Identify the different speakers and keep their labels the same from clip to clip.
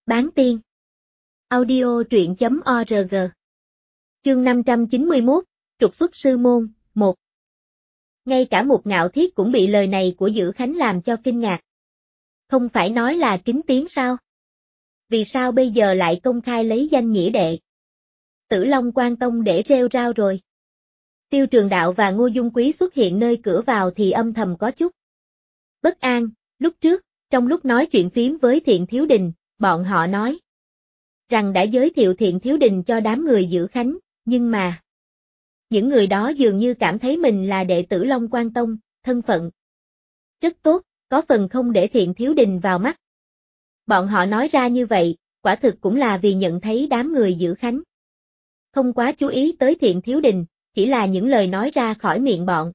Speaker 1: Bán tiên. Audio truyện.org. Chương 591, trục xuất sư môn, 1. Ngay cả một Ngạo Thiết cũng bị lời này của Dữ Khánh làm cho kinh ngạc. Không phải nói là kính tiếng sao? Vì sao bây giờ lại công khai lấy danh nghĩa đệ? Tử Long Quan Tông để rêu rao rồi. Tiêu Trường Đạo và Ngô Dung Quý xuất hiện nơi cửa vào thì âm thầm có chút bất an. Lúc trước, trong lúc nói chuyện phím với Thiện Thiếu Đình, bọn họ nói rằng đã giới thiệu Thiện Thiếu Đình cho đám người Dữ Khánh, nhưng mà những người đó dường như cảm thấy mình là đệ tử Long Quan Tông, thân phận rất tốt, có phần không để Thiện Thiếu Đình vào mắt. Bọn họ nói ra như vậy, quả thực cũng là vì nhận thấy đám người Dữ Khánh không quá chú ý tới Thiện Thiếu Đình, chỉ là những lời nói ra khỏi miệng bọn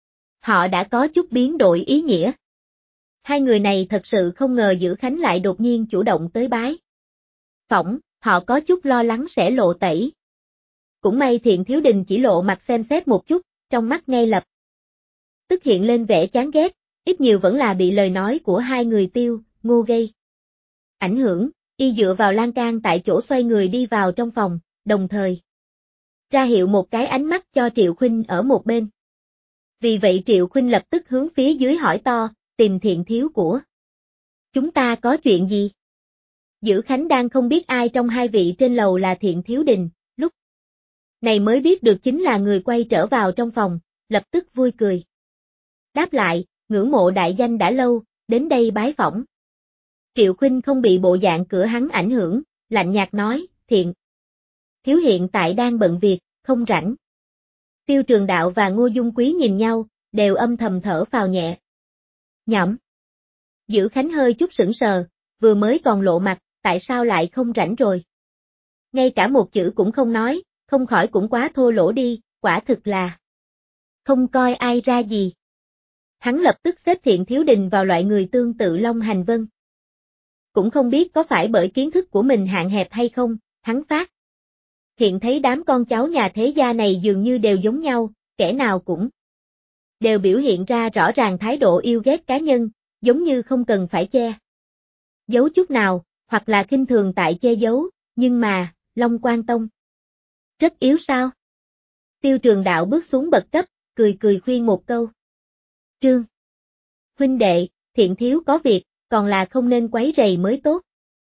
Speaker 1: họ đã có chút biến đổi ý nghĩa. Hai người này thật sự không ngờ Dữ Khánh lại đột nhiên chủ động tới bái phỏng, họ có chút lo lắng sẽ lộ tẩy. Cũng may Thiện Thiếu Đình chỉ lộ mặt xem xét một chút, trong mắt ngay lập tức hiện lên vẻ chán ghét, ít nhiều vẫn là bị lời nói của hai người Tiêu, Ngô gây ảnh hưởng, y dựa vào lan can tại chỗ xoay người đi vào trong phòng, đồng thời ra hiệu một cái ánh mắt cho Triệu Khuynh ở một bên. Vì vậy Triệu Khuynh lập tức hướng phía dưới hỏi to, tìm Thiện Thiếu của chúng ta có chuyện gì? Dữ Khánh đang không biết ai trong hai vị trên lầu là Thiện Thiếu Đình, lúc này mới biết được chính là người quay trở vào trong phòng, lập tức vui cười. Đáp lại, ngưỡng mộ đại danh đã lâu, đến đây bái phỏng. Triệu Khuynh không bị bộ dạng cửa hắn ảnh hưởng, lạnh nhạt nói, Thiện Thiếu hiện tại đang bận việc, không rảnh. Tiêu Trường Đạo và Ngô Dung Quý nhìn nhau, đều âm thầm thở phào nhẹ nhõm. Dữ Khánh hơi chút sững sờ, vừa mới còn lộ mặt, tại sao lại không rảnh rồi? Ngay cả một chữ cũng không nói, không khỏi cũng quá thô lỗ đi, quả thực là không coi ai ra gì. Hắn lập tức xếp Thiện Thiếu Đình vào loại người tương tự Long Hành Vân. Cũng không biết có phải bởi kiến thức của mình hạn hẹp hay không, hắn phát hiện thấy đám con cháu nhà thế gia này dường như đều giống nhau, kẻ nào cũng đều biểu hiện ra rõ ràng thái độ yêu ghét cá nhân, giống như không cần phải che giấu chút nào, hoặc là khinh thường tại che giấu, nhưng mà, Long Quan Tông rất yếu sao? Tiêu Trường Đạo bước xuống bậc cấp, cười khuyên một câu. Trương huynh đệ, Thiện Thiếu có việc, còn là không nên quấy rầy mới tốt.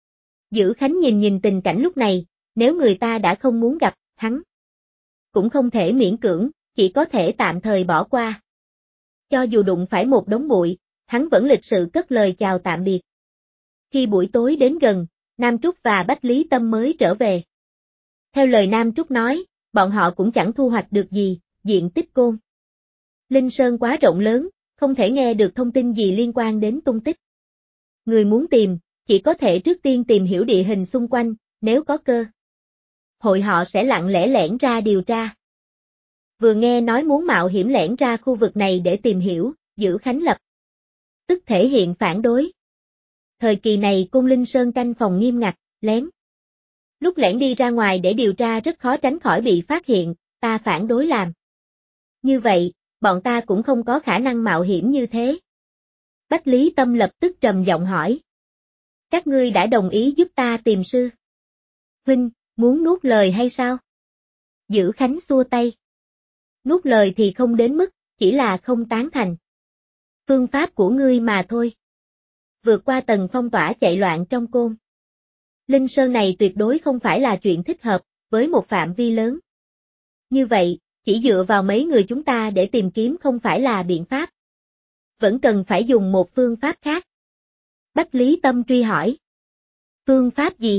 Speaker 1: Dữ Khánh nhìn tình cảnh lúc này, nếu người ta đã không muốn gặp, hắn cũng không thể miễn cưỡng, chỉ có thể tạm thời bỏ qua. Cho dù đụng phải một đống bụi, hắn vẫn lịch sự cất lời chào tạm biệt. Khi buổi tối đến gần, Nam Trúc và Bách Lý Tâm mới trở về. Theo lời Nam Trúc nói, bọn họ cũng chẳng thu hoạch được gì, diện tích Côn Linh Sơn quá rộng lớn, không thể nghe được thông tin gì liên quan đến tung tích. Người muốn tìm, chỉ có thể trước tiên tìm hiểu địa hình xung quanh, nếu có cơ hội họ sẽ lặng lẽ lẻn ra điều tra. Vừa nghe nói muốn mạo hiểm lẻn ra khu vực này để tìm hiểu, Dữ Khánh lập tức thể hiện phản đối. Thời kỳ này Côn Linh Sơn canh phòng nghiêm ngặt, lén lúc lẻn đi ra ngoài để điều tra rất khó tránh khỏi bị phát hiện, ta phản đối làm. Như vậy, bọn ta cũng không có khả năng mạo hiểm như thế. Bách Lý Tâm lập tức trầm giọng hỏi. Các ngươi đã đồng ý giúp ta tìm sư huynh, muốn nuốt lời hay sao? Dữ Khánh xua tay. Nuốt lời thì không đến mức, chỉ là không tán thành phương pháp của ngươi mà thôi. Vượt qua tầng phong tỏa chạy loạn trong Côn Linh Sơn này tuyệt đối không phải là chuyện thích hợp, với một phạm vi lớn. Như vậy, chỉ dựa vào mấy người chúng ta để tìm kiếm không phải là biện pháp. Vẫn cần phải dùng một phương pháp khác. Bách Lý Tâm truy hỏi. Phương pháp gì?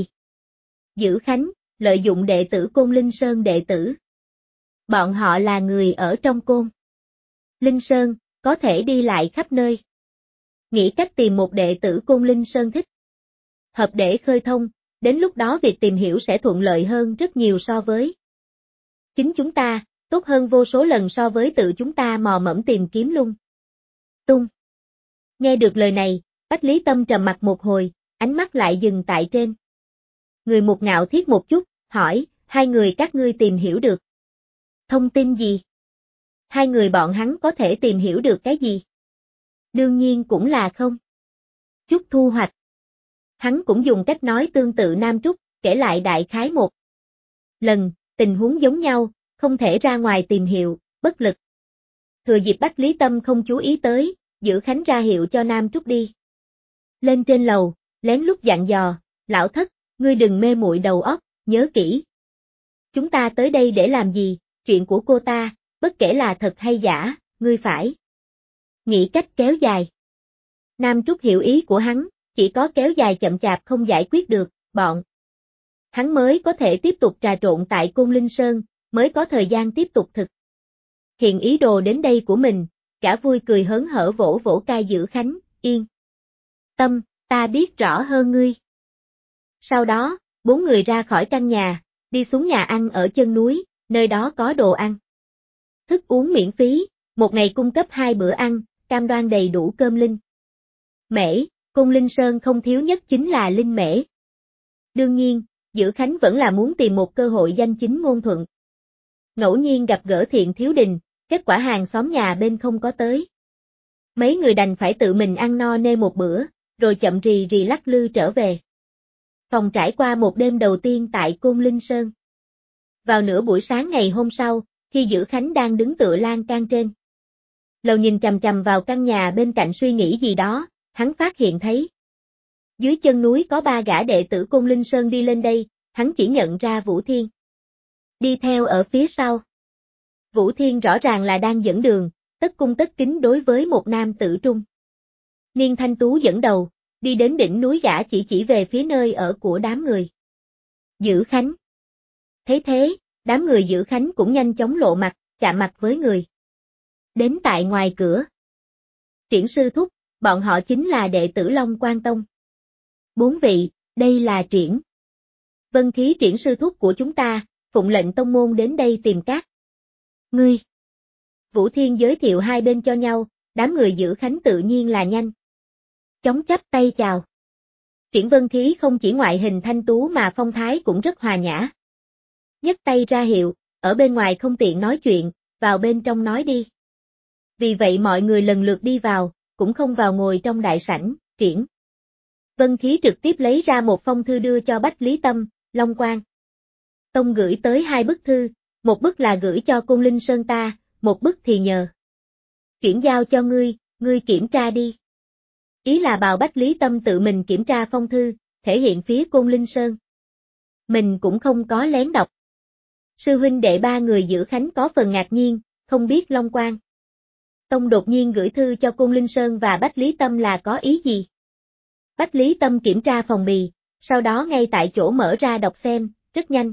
Speaker 1: Dữ Khánh, lợi dụng đệ tử Côn Linh Sơn đệ tử. Bọn họ là người ở trong Côn Linh Sơn, có thể đi lại khắp nơi. Nghĩ cách tìm một đệ tử Côn Linh Sơn thích hợp để khơi thông, đến lúc đó việc tìm hiểu sẽ thuận lợi hơn rất nhiều so với chính chúng ta, tốt hơn vô số lần so với tự chúng ta mò mẫm tìm kiếm lung tung. Nghe được lời này, Bách Lý Tâm trầm mặt một hồi, ánh mắt lại dừng tại trên người một Ngạo Thiết một chút, hỏi, hai người các ngươi tìm hiểu được thông tin gì? Hai người bọn hắn có thể tìm hiểu được cái gì? Đương nhiên cũng là không chút thu hoạch. Hắn cũng dùng cách nói tương tự Nam Trúc, kể lại đại khái một lần, tình huống giống nhau, không thể ra ngoài tìm hiệu, bất lực. Thừa dịp Bách Lý Tâm không chú ý tới, Dữ Khánh ra hiệu cho Nam Trúc đi. Lên trên lầu, lén lút dặn dò, lão thất, ngươi đừng mê muội đầu óc, nhớ kỹ. Chúng ta tới đây để làm gì, chuyện của cô ta, bất kể là thật hay giả, ngươi phải nghĩ cách kéo dài. Nam Trúc hiểu ý của hắn, chỉ có kéo dài chậm chạp không giải quyết được, bọn hắn mới có thể tiếp tục trà trộn tại Côn Linh Sơn, mới có thời gian tiếp tục thực hiện ý đồ đến đây của mình, cả vui cười hớn hở vỗ vỗ cai Dữ Khánh, yên tâm, ta biết rõ hơn ngươi. Sau đó, 4 người ra khỏi căn nhà, đi xuống nhà ăn ở chân núi, nơi đó có đồ ăn. Thức uống miễn phí, một ngày cung cấp 2 bữa ăn, cam đoan đầy đủ cơm linh. Mễ, Côn Linh Sơn không thiếu nhất chính là linh mễ. Đương nhiên, Dữ Khánh vẫn là muốn tìm một cơ hội danh chính ngôn thuận. Ngẫu nhiên gặp gỡ Thiện Thiếu Đình, kết quả hàng xóm nhà bên không có tới. Mấy người đành phải tự mình ăn no nê một bữa, rồi chậm rì rì lắc lư trở về. Phòng trải qua một đêm đầu tiên tại Côn Linh Sơn. Vào nửa buổi sáng ngày hôm sau, khi Dữ Khánh đang đứng tựa lan can trên lầu nhìn chằm chằm vào căn nhà bên cạnh suy nghĩ gì đó, hắn phát hiện thấy dưới chân núi có 3 gã đệ tử Côn Linh Sơn đi lên đây, hắn chỉ nhận ra Vũ Thiên. Đi theo ở phía sau. Vũ Thiên rõ ràng là đang dẫn đường, tất cung tất kính đối với một nam tử trung niên thanh tú dẫn đầu, đi đến đỉnh núi gã chỉ về phía nơi ở của đám người. Dữ Khánh. Thấy thế, đám người Dữ Khánh cũng nhanh chóng lộ mặt, chạm mặt với người. Đến tại ngoài cửa. Triển sư thúc, bọn họ chính là đệ tử Long Quan Tông. 4 vị, đây là Triển Vân Khí Triển sư thúc của chúng ta, phụng lệnh tông môn đến đây tìm các ngươi. Vũ Thiên giới thiệu hai bên cho nhau, đám người Dữ Khánh tự nhiên là nhanh chóng chắp tay chào. Triển Vân Khí không chỉ ngoại hình thanh tú mà phong thái cũng rất hòa nhã. Nhấc tay ra hiệu, ở bên ngoài không tiện nói chuyện, vào bên trong nói đi. Vì vậy mọi người lần lượt đi vào, cũng không vào ngồi trong đại sảnh, Triển Vân Khí trực tiếp lấy ra một phong thư đưa cho Bách Lý Tâm, Long Quan Tông gửi tới 2 bức thư, một bức là gửi cho Côn Linh Sơn ta, một bức thì nhờ chuyển giao cho ngươi kiểm tra đi. Ý là bảo Bách Lý Tâm tự mình kiểm tra phong thư, thể hiện phía Côn Linh Sơn. Mình cũng không có lén đọc. Sư huynh đệ 3 người Dữ Khánh có phần ngạc nhiên, không biết Long Quan Tông đột nhiên gửi thư cho Côn Linh Sơn và Bách Lý Tâm là có ý gì. Bách Lý Tâm kiểm tra phòng bì, sau đó ngay tại chỗ mở ra đọc xem, rất nhanh.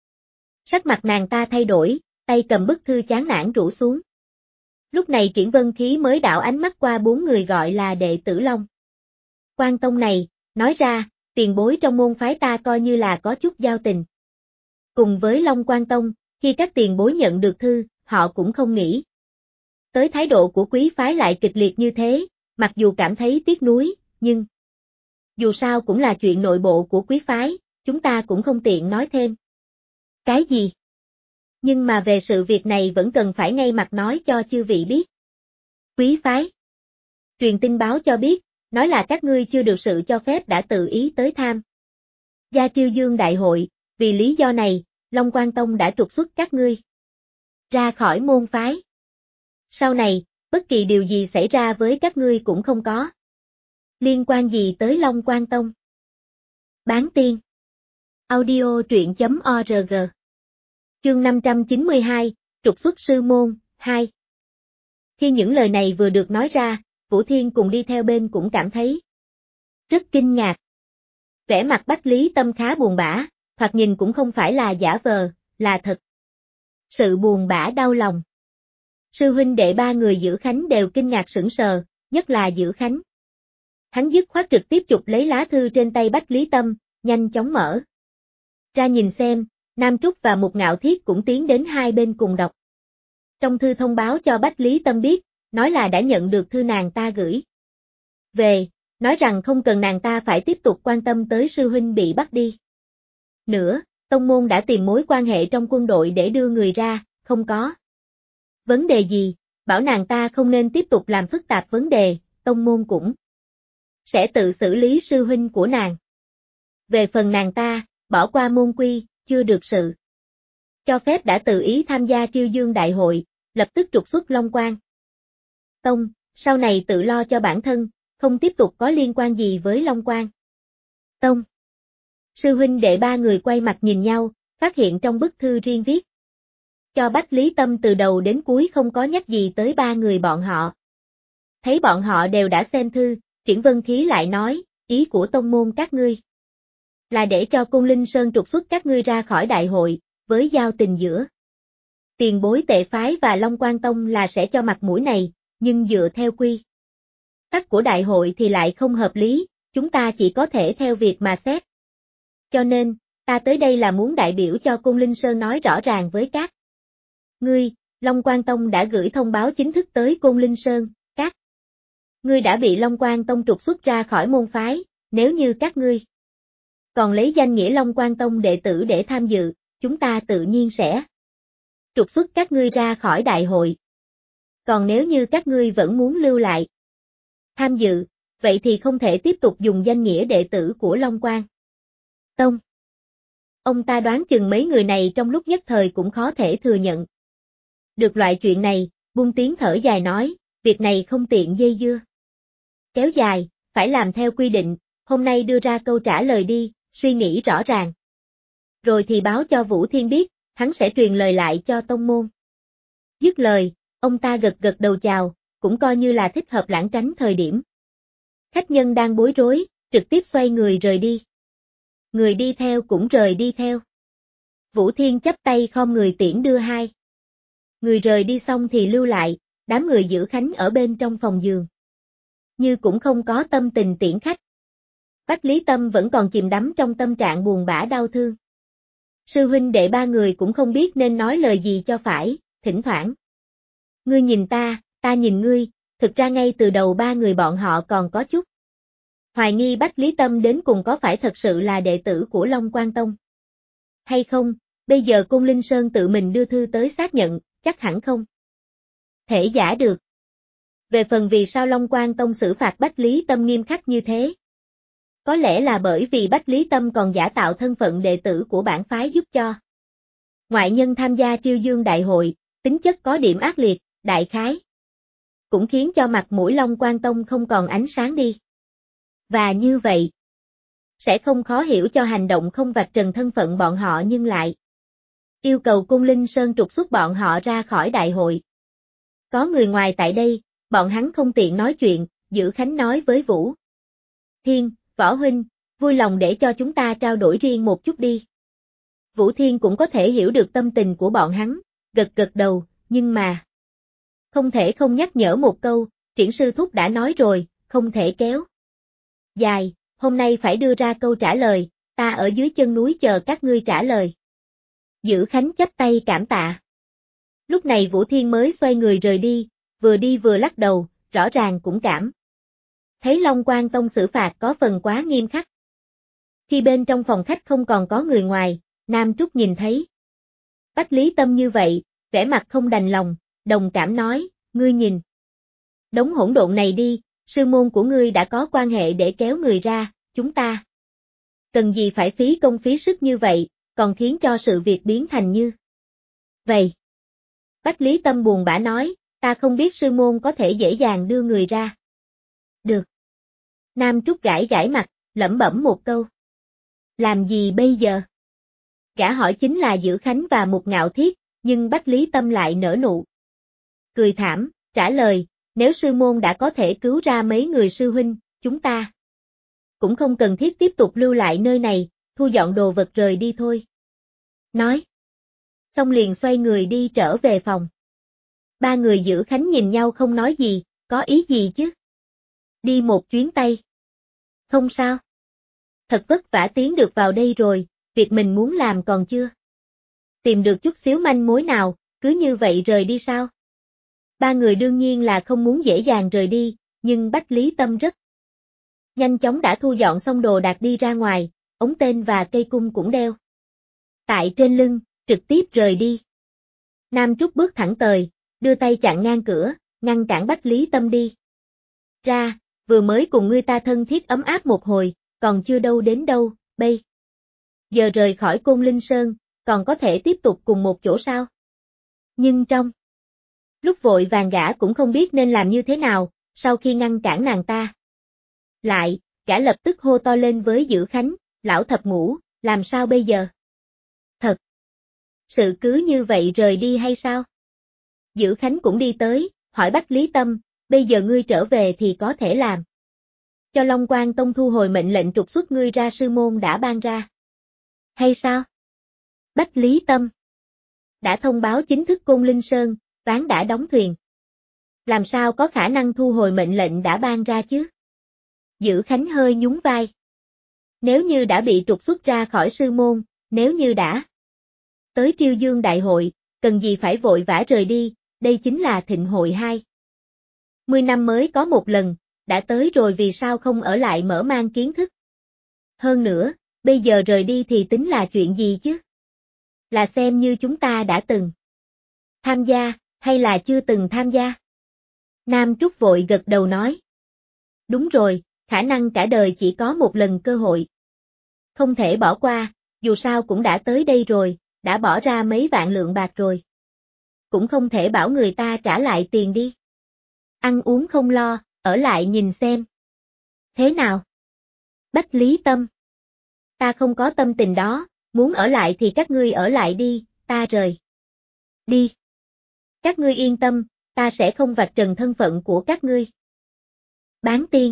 Speaker 1: Sắc mặt nàng ta thay đổi, tay cầm bức thư chán nản rũ xuống. Lúc này Triển Vân Khí mới đảo ánh mắt qua 4 người gọi là đệ tử Long Quan Tông này, nói ra, tiền bối trong môn phái ta coi như là có chút giao tình. Cùng với Long Quan Tông, khi các tiền bối nhận được thư, họ cũng không nghĩ tới thái độ của quý phái lại kịch liệt như thế, mặc dù cảm thấy tiếc nuối, nhưng dù sao cũng là chuyện nội bộ của quý phái, chúng ta cũng không tiện nói thêm. Cái gì? Nhưng mà về sự việc này vẫn cần phải ngay mặt nói cho chư vị biết. Quý phái truyền tin báo cho biết, nói là các ngươi chưa được sự cho phép đã tự ý tới tham gia Triêu Dương Đại hội, vì lý do này, Long Quan Tông đã trục xuất các ngươi ra khỏi môn phái. Sau này, bất kỳ điều gì xảy ra với các ngươi cũng không có liên quan gì tới Long Quan Tông. Bán tiên. Audio truyện.org. Chương 592, trục xuất sư môn, 2. Khi những lời này vừa được nói ra, Vũ Thiên cùng đi theo bên cũng cảm thấy rất kinh ngạc. Vẻ mặt Bách Lý Tâm khá buồn bã, thoạt nhìn cũng không phải là giả vờ, là thật. Sự buồn bã đau lòng. Sư huynh đệ 3 người Dữ Khánh đều kinh ngạc sững sờ, nhất là Dữ Khánh. Hắn dứt khoát trực tiếp chụp lấy lá thư trên tay Bách Lý Tâm, nhanh chóng mở ra nhìn xem, Nam Trúc và Mục Ngạo Thiết cũng tiến đến hai bên cùng đọc. Trong thư thông báo cho Bách Lý Tâm biết, nói là đã nhận được thư nàng ta gửi về, nói rằng không cần nàng ta phải tiếp tục quan tâm tới sư huynh bị bắt đi. Nữa, tông môn đã tìm mối quan hệ trong quân đội để đưa người ra, không có vấn đề gì, bảo nàng ta không nên tiếp tục làm phức tạp vấn đề, tông môn cũng sẽ tự xử lý sư huynh của nàng. Về phần nàng ta, bỏ qua môn quy, chưa được sự cho phép đã tự ý tham gia Triêu Dương Đại hội, lập tức trục xuất Long Quang Tông, sau này tự lo cho bản thân, không tiếp tục có liên quan gì với Long Quang Tông. Sư huynh đệ ba người quay mặt nhìn nhau, phát hiện trong bức thư riêng viết cho Bách Lý Tâm từ đầu đến cuối không có nhắc gì tới ba người bọn họ. Thấy bọn họ đều đã xem thư, Triển Vân Khí lại nói, ý của tông môn các ngươi là để cho Côn Linh Sơn trục xuất các ngươi ra khỏi đại hội, với giao tình giữa tiền bối Tệ phái và Long Quang Tông là sẽ cho mặt mũi này, nhưng dựa theo quy tắc của đại hội thì lại không hợp lý, chúng ta chỉ có thể theo việc mà xét. Cho nên, ta tới đây là muốn đại biểu cho Côn Linh Sơn nói rõ ràng với các ngươi, Long Quang Tông đã gửi thông báo chính thức tới Côn Linh Sơn, các ngươi đã bị Long Quang Tông trục xuất ra khỏi môn phái, nếu như các ngươi còn lấy danh nghĩa Long Quang Tông đệ tử để tham dự, chúng ta tự nhiên sẽ trục xuất các ngươi ra khỏi đại hội. Còn nếu như các ngươi vẫn muốn lưu lại tham dự, vậy thì không thể tiếp tục dùng danh nghĩa đệ tử của Long Quang Tông. Ông ta đoán chừng mấy người này trong lúc nhất thời cũng khó thể thừa nhận được loại chuyện này, buông tiếng thở dài nói, việc này không tiện dây dưa kéo dài, phải làm theo quy định, hôm nay đưa ra câu trả lời đi, suy nghĩ rõ ràng. Rồi thì báo cho Vũ Thiên biết, hắn sẽ truyền lời lại cho tông môn. Dứt lời, ông ta gật gật đầu chào, cũng coi như là thích hợp lãng tránh thời điểm. Khách nhân đang bối rối, trực tiếp xoay người rời đi. Người đi theo cũng rời đi theo. Vũ Thiên chắp tay khom người tiễn đưa hai. Người rời đi xong thì lưu lại, đám người giữ khánh ở bên trong phòng giường. Như cũng không có tâm tình tiễn khách. Bách Lý Tâm vẫn còn chìm đắm trong tâm trạng buồn bã đau thương. Sư huynh đệ ba người cũng không biết nên nói lời gì cho phải, thỉnh thoảng. Ngươi nhìn ta nhìn ngươi, thực ra ngay từ đầu ba người bọn họ còn có chút hoài nghi Bách Lý Tâm đến cùng có phải thật sự là đệ tử của Long Quang Tông hay không, bây giờ Côn Linh Sơn tự mình đưa thư tới xác nhận, chắc hẳn không thể giả được. Về phần vì sao Long Quang Tông xử phạt Bách Lý Tâm nghiêm khắc như thế, có lẽ là bởi vì Bách Lý Tâm còn giả tạo thân phận đệ tử của bản phái giúp cho ngoại nhân tham gia Triêu Dương Đại hội, tính chất có điểm ác liệt, đại khái cũng khiến cho mặt mũi Long Quang Tông không còn ánh sáng đi. Và như vậy, sẽ không khó hiểu cho hành động không vạch trần thân phận bọn họ nhưng lại yêu cầu Côn Linh Sơn trục xuất bọn họ ra khỏi đại hội. Có người ngoài tại đây, bọn hắn không tiện nói chuyện, Giữ Khánh nói với Vũ Thiên, Võ Huynh, vui lòng để cho chúng ta trao đổi riêng một chút đi. Vũ Thiên cũng có thể hiểu được tâm tình của bọn hắn, gật gật đầu, nhưng mà không thể không nhắc nhở một câu, Triển sư thúc đã nói rồi, không thể kéo dài, hôm nay phải đưa ra câu trả lời, ta ở dưới chân núi chờ các ngươi trả lời. Giữ Khánh chắp tay cảm tạ. Lúc này Vũ Thiên mới xoay người rời đi vừa lắc đầu, rõ ràng cũng cảm thấy Long Quang Tông xử phạt có phần quá nghiêm khắc. Khi bên trong phòng khách không còn có người ngoài, Nam Trúc nhìn thấy Bách Lý Tâm như vậy, vẻ mặt không đành lòng, đồng cảm nói, ngươi nhìn đống hỗn độn này đi, sư môn của ngươi đã có quan hệ để kéo người ra, chúng ta cần gì phải phí công phí sức như vậy, còn khiến cho sự việc biến thành như vậy. Bách Lý Tâm buồn bã nói, ta không biết sư môn có thể dễ dàng đưa người ra. Được. Nam Trúc gãi gãi mặt, lẩm bẩm một câu. Làm gì bây giờ? Gã hỏi chính là Giữ Khánh và Mục Ngạo Thiết, nhưng Bách Lý Tâm lại nở nụ cười thảm, trả lời, nếu sư môn đã có thể cứu ra mấy người sư huynh, chúng ta cũng không cần thiết tiếp tục lưu lại nơi này, thu dọn đồ vật rời đi thôi. Nói. Xong liền xoay người đi trở về phòng. Ba người Giữ Khánh nhìn nhau không nói gì, có ý gì chứ? Đi một chuyến tay. Không sao. Thật vất vả tiến được vào đây rồi, việc mình muốn làm còn chưa tìm được chút xíu manh mối nào, cứ như vậy rời đi sao? Ba người đương nhiên là không muốn dễ dàng rời đi, nhưng Bách Lý Tâm rất nhanh chóng đã thu dọn xong đồ đạc đi ra ngoài, ống tên và cây cung cũng đeo tại trên lưng, trực tiếp rời đi. Nam Trúc bước thẳng tới, đưa tay chặn ngang cửa, ngăn cản Bách Lý Tâm đi ra, vừa mới cùng ngươi ta thân thiết ấm áp một hồi, còn chưa đâu đến đâu, bây giờ rời khỏi Côn Linh Sơn, còn có thể tiếp tục cùng một chỗ sao? Nhưng trong lúc vội vàng gã cũng không biết nên làm như thế nào, sau khi ngăn cản nàng ta lại, gã lập tức hô to lên với Dữ Khánh, lão thập ngũ, làm sao bây giờ? Thật sự cứ như vậy rời đi hay sao? Dữ Khánh cũng đi tới, hỏi Bách Lý Tâm, bây giờ ngươi trở về thì có thể làm cho Long Quang Tông thu hồi mệnh lệnh trục xuất ngươi ra sư môn đã ban ra. Hay sao? Bách Lý Tâm đã thông báo chính thức Côn Linh Sơn, ván đã đóng thuyền. Làm sao có khả năng thu hồi mệnh lệnh đã ban ra chứ? Dữ Khánh hơi nhún vai. Nếu như đã bị trục xuất ra khỏi sư môn, nếu như đã tới Triêu Dương Đại hội, cần gì phải vội vã rời đi, đây chính là thịnh hội 10 năm mới có một lần, đã tới rồi vì sao không ở lại mở mang kiến thức. Hơn nữa, bây giờ rời đi thì tính là chuyện gì chứ? Là xem như chúng ta đã từng tham gia, hay là chưa từng tham gia? Nam Trúc vội gật đầu nói. Đúng rồi, khả năng cả đời chỉ có một lần cơ hội. Không thể bỏ qua, dù sao cũng đã tới đây rồi, đã bỏ ra mấy vạn lượng bạc rồi. Cũng không thể bảo người ta trả lại tiền đi. Ăn uống không lo, ở lại nhìn xem. Thế nào? Bách Lý Tâm. Ta không có tâm tình đó, muốn ở lại thì các ngươi ở lại đi, ta rời đi. Các ngươi yên tâm, ta sẽ không vạch trần thân phận của các ngươi. Bán tiên.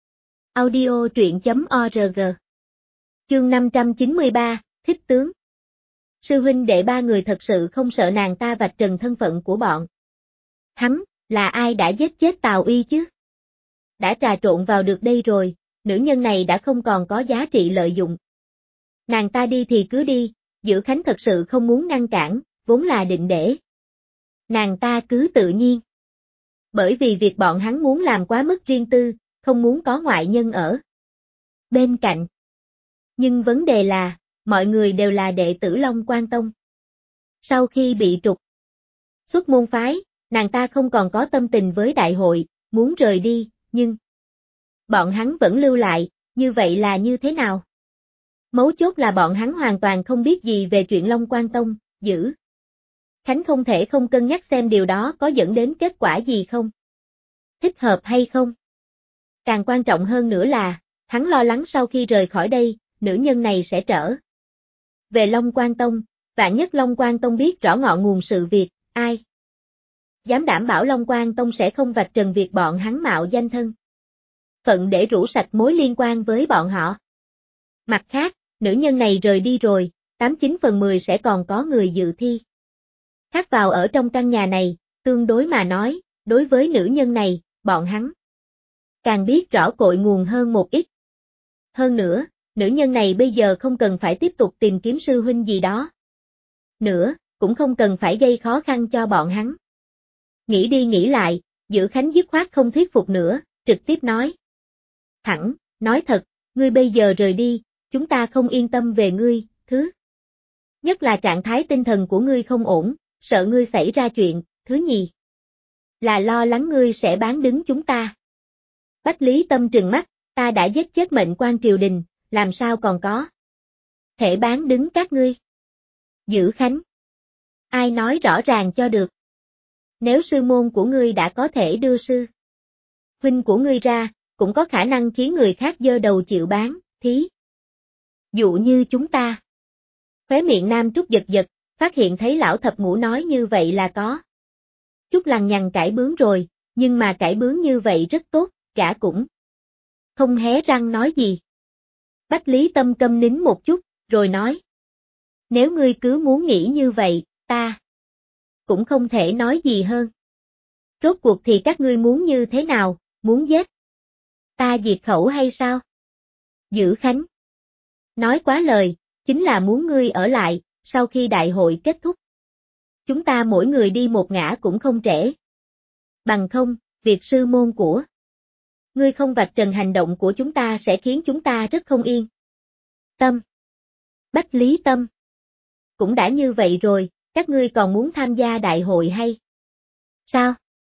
Speaker 1: Audio truyện.org. Chương 593, Thích tướng. Sư huynh đệ ba người thật sự không sợ nàng ta vạch trần thân phận của bọn hắn, là ai đã giết chết Tào Uy chứ? Đã trà trộn vào được đây rồi, nữ nhân này đã không còn có giá trị lợi dụng. Nàng ta đi thì cứ đi, Dữ Khánh thật sự không muốn ngăn cản, vốn là định để nàng ta cứ tự nhiên. Bởi vì việc bọn hắn muốn làm quá mức riêng tư, không muốn có ngoại nhân ở bên cạnh. Nhưng vấn đề là, mọi người đều là đệ tử Long Quang Tông. Sau khi bị trục xuất môn phái, nàng ta không còn có tâm tình với đại hội, muốn rời đi, nhưng bọn hắn vẫn lưu lại, như vậy là như thế nào? Mấu chốt là bọn hắn hoàn toàn không biết gì về chuyện Long Quang Tông, Dữ Khánh không thể không cân nhắc xem điều đó có dẫn đến kết quả gì không? Thích hợp hay không? Càng quan trọng hơn nữa là, hắn lo lắng sau khi rời khỏi đây, nữ nhân này sẽ trở về Long Quang Tông, vạn nhất Long Quang Tông biết rõ ngọn nguồn sự việc, ai dám đảm bảo Long Quang Tông sẽ không vạch trần việc bọn hắn mạo danh thân phận để rũ sạch mối liên quan với bọn họ. Mặt khác, nữ nhân này rời đi rồi, 89 phần 10 sẽ còn có người dự thi khác vào ở trong căn nhà này, tương đối mà nói, đối với nữ nhân này, bọn hắn càng biết rõ cội nguồn hơn một ít. Hơn nữa, nữ nhân này bây giờ không cần phải tiếp tục tìm kiếm sư huynh gì đó nữa, cũng không cần phải gây khó khăn cho bọn hắn. Nghĩ đi nghĩ lại, Dữ Khánh dứt khoát không thuyết phục nữa, trực tiếp nói. Thẳng, nói thật, ngươi bây giờ rời đi, chúng ta không yên tâm về ngươi, thứ nhất là trạng thái tinh thần của ngươi không ổn, sợ ngươi xảy ra chuyện, thứ nhì là lo lắng ngươi sẽ bán đứng chúng ta. Bách Lý Tâm trừng mắt, ta đã giết chết mệnh quan triều đình, làm sao còn có thể bán đứng các ngươi? Dữ Khánh. Ai nói rõ ràng cho được? Nếu sư môn của ngươi đã có thể đưa sư huynh của ngươi ra, cũng có khả năng khiến người khác giơ đầu chịu bán, thí dụ như chúng ta. Khóe miệng Nam Trúc giật giật, phát hiện thấy lão thập ngũ nói như vậy là có chút lằng nhằng cãi bướng rồi, nhưng mà cãi bướng như vậy rất tốt, gã cũng không hé răng nói gì. Bách Lý Tâm câm nín một chút, rồi nói. Nếu ngươi cứ muốn nghĩ như vậy, ta cũng không thể nói gì hơn. Rốt cuộc thì các ngươi muốn như thế nào, muốn giết ta diệt khẩu hay sao? Dữ Khánh. Nói quá lời, chính là muốn ngươi ở lại, sau khi đại hội kết thúc. Chúng ta mỗi người đi một ngã cũng không trễ. Bằng không, việc sư môn của ngươi không vạch trần hành động của chúng ta sẽ khiến chúng ta rất không yên tâm. Bách Lý Tâm. Cũng đã như vậy rồi, các ngươi còn muốn tham gia đại hội hay sao?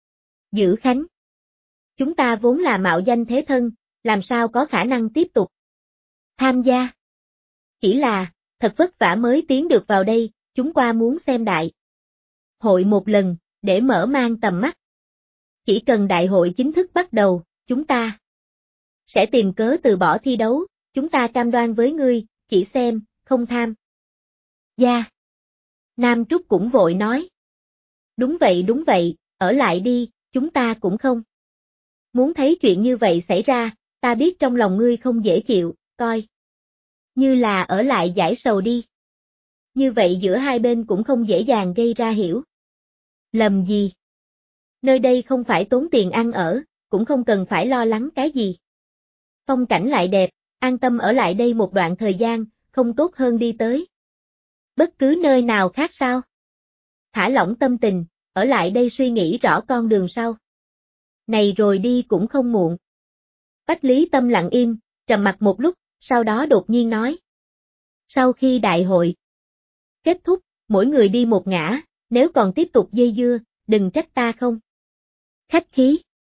Speaker 1: Dữ Khánh. Chúng ta vốn là mạo danh thế thân, làm sao có khả năng tiếp tục tham gia? Chỉ là, thật vất vả mới tiến được vào đây, chúng qua muốn xem đại hội một lần, để mở mang tầm mắt. Chỉ cần đại hội chính thức bắt đầu, chúng ta sẽ tìm cớ từ bỏ thi đấu, chúng ta cam đoan với ngươi, chỉ xem, không tham gia. Nam Trúc cũng vội nói. Đúng vậy, ở lại đi, chúng ta cũng không muốn thấy chuyện như vậy xảy ra, ta biết trong lòng ngươi không dễ chịu, coi như là ở lại giải sầu đi. Như vậy giữa hai bên cũng không dễ dàng gây ra hiểu lầm gì. Nơi đây không phải tốn tiền ăn ở, cũng không cần phải lo lắng cái gì. Phong cảnh lại đẹp, an tâm ở lại đây một đoạn thời gian, không tốt hơn đi tới bất cứ nơi nào khác sao? Thả lỏng tâm tình, ở lại đây suy nghĩ rõ con đường sau này rồi đi cũng không muộn. Bách Lý Tâm lặng im, trầm mặc một lúc, sau đó đột nhiên nói. Sau khi đại hội kết thúc, mỗi người đi một ngã, nếu còn tiếp tục dây dưa, đừng trách ta không khách khí.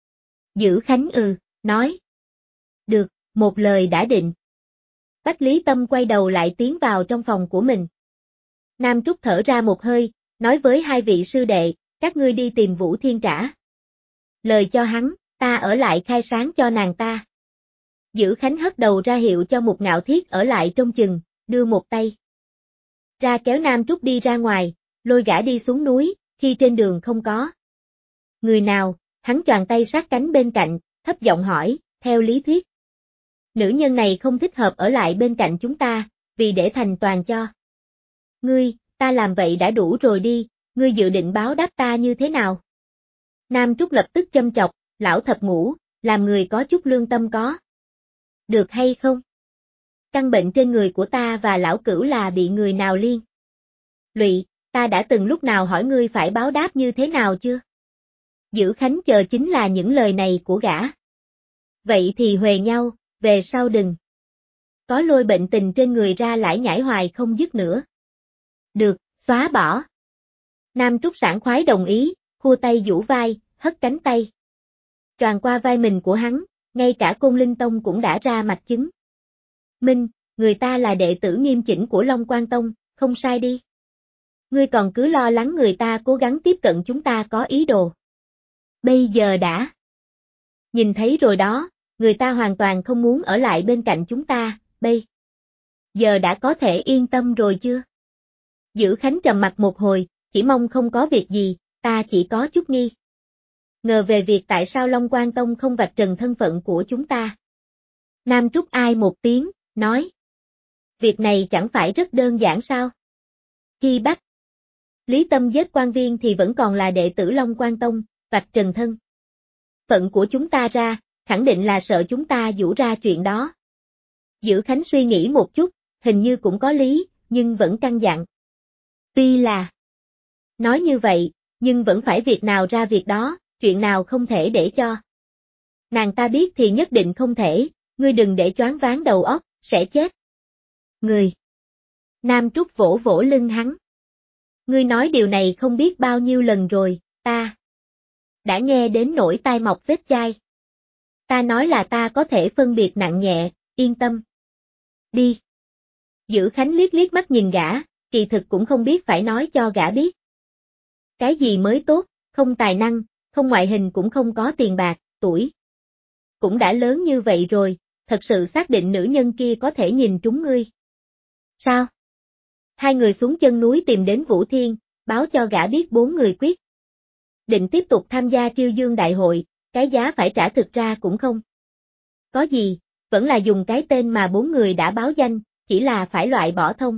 Speaker 1: Dữ Khánh nói. Được, một lời đã định. Bách Lý Tâm quay đầu lại tiến vào trong phòng của mình. Nam Trúc thở ra một hơi, nói với hai vị sư đệ, các ngươi đi tìm Vũ Thiên trả lời cho hắn, ta ở lại khai sáng cho nàng ta. Dữ Khánh hất đầu ra hiệu cho một Ngạo Thiết ở lại trong chừng, đưa một tay ra kéo Nam Trúc đi ra ngoài, lôi gã đi xuống núi, khi trên đường không có người nào, hắn choàng tay sát cánh bên cạnh, thấp giọng hỏi, theo lý thuyết, nữ nhân này không thích hợp ở lại bên cạnh chúng ta, vì để thành toàn cho ngươi, ta làm vậy đã đủ rồi đi, ngươi dự định báo đáp ta như thế nào? Nam Trúc lập tức châm chọc, lão thập ngũ, làm người có chút lương tâm có được hay không? Căn bệnh trên người của ta và lão cửu là bị người nào liên lụy, ta đã từng lúc nào hỏi ngươi phải báo đáp như thế nào chưa? Dữ Khánh chờ chính là những lời này của gã. Vậy thì huề nhau, về sau đừng có lôi bệnh tình trên người ra lải nhải hoài không dứt nữa. Được, xóa bỏ. Nam Trúc sảng khoái đồng ý, khua tay giũ vai, hất cánh tay choàng qua vai mình của hắn, ngay cả Côn Linh Tông cũng đã ra mặt chứng minh, người ta là đệ tử nghiêm chỉnh của Long Quan Tông, không sai đi. Ngươi còn cứ lo lắng người ta cố gắng tiếp cận chúng ta có ý đồ. Bây giờ đã nhìn thấy rồi đó, người ta hoàn toàn không muốn ở lại bên cạnh chúng ta, bây giờ đã có thể yên tâm rồi chưa? Dữ Khánh trầm mặt một hồi, chỉ mong không có việc gì, ta chỉ có chút nghi ngờ về việc tại sao Long Quan Tông không vạch trần thân phận của chúng ta. Nam Trúc ai một tiếng, nói. Việc này chẳng phải rất đơn giản sao? Khi bắt Lý Tâm giết quan viên thì vẫn còn là đệ tử Long Quan Tông, vạch trần thân phận của chúng ta ra, khẳng định là sợ chúng ta giũ ra chuyện đó. Dữ Khánh suy nghĩ một chút, hình như cũng có lý, nhưng vẫn căn dặn. Tuy là nói như vậy, nhưng vẫn phải việc nào ra việc đó, chuyện nào không thể để cho nàng ta biết thì nhất định không thể, ngươi đừng để choáng váng đầu óc, sẽ chết. Người. Nam Trúc vỗ vỗ lưng hắn. Ngươi nói điều này không biết bao nhiêu lần rồi, ta đã nghe đến nỗi tai mọc vết chai. Ta nói là ta có thể phân biệt nặng nhẹ, yên tâm. Đi. Dữ Khánh liếc liếc mắt nhìn gã, kỳ thực cũng không biết phải nói cho gã biết. Cái gì mới tốt, không tài năng, không ngoại hình cũng không có tiền bạc, tuổi cũng đã lớn như vậy rồi, thật sự xác định nữ nhân kia có thể nhìn trúng ngươi. Sao? Hai người xuống chân núi tìm đến Vũ Thiên, báo cho gã biết 4 người quyết định tiếp tục tham gia Triêu Dương Đại hội, cái giá phải trả thực ra cũng không có gì, vẫn là dùng cái tên mà 4 người đã báo danh, chỉ là phải loại bỏ thông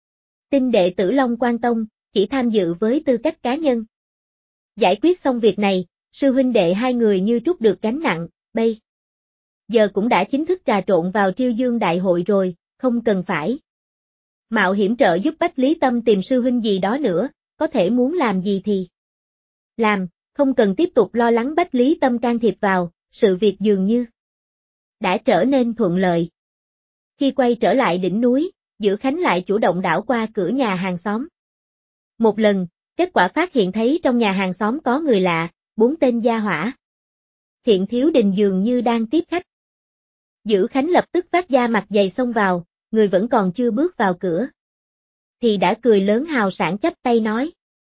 Speaker 1: tin đệ tử Long Quan Tông, chỉ tham dự với tư cách cá nhân. Giải quyết xong việc này, sư huynh đệ hai người như trút được gánh nặng, bây giờ cũng đã chính thức trà trộn vào Triêu Dương Đại hội rồi, không cần phải mạo hiểm trợ giúp Bách Lý Tâm tìm sư huynh gì đó nữa, có thể muốn làm gì thì làm, không cần tiếp tục lo lắng Bách Lý Tâm can thiệp vào, sự việc dường như đã trở nên thuận lợi. Khi quay trở lại đỉnh núi, Dữ Khánh lại chủ động đảo qua cửa nhà hàng xóm. Một lần, kết quả phát hiện thấy trong nhà hàng xóm có người lạ, 4 tên gia hỏa. Thiện Thiếu Đình dường như đang tiếp khách. Dữ Khánh lập tức vác da mặt dày xông vào, người vẫn còn chưa bước vào cửa. Thì đã cười lớn hào sảng chắp tay nói.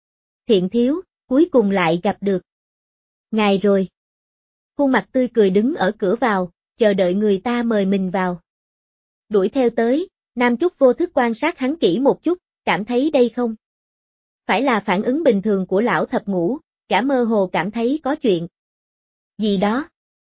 Speaker 1: Thiện thiếu, cuối cùng lại gặp được. Ngài rồi. Khuôn mặt tươi cười đứng ở cửa vào, chờ đợi người ta mời mình vào. Đuổi theo tới, Nam Trúc vô thức quan sát hắn kỹ một chút, cảm thấy đây không phải là phản ứng bình thường của lão thập ngũ, gã mơ hồ cảm thấy có chuyện gì đó.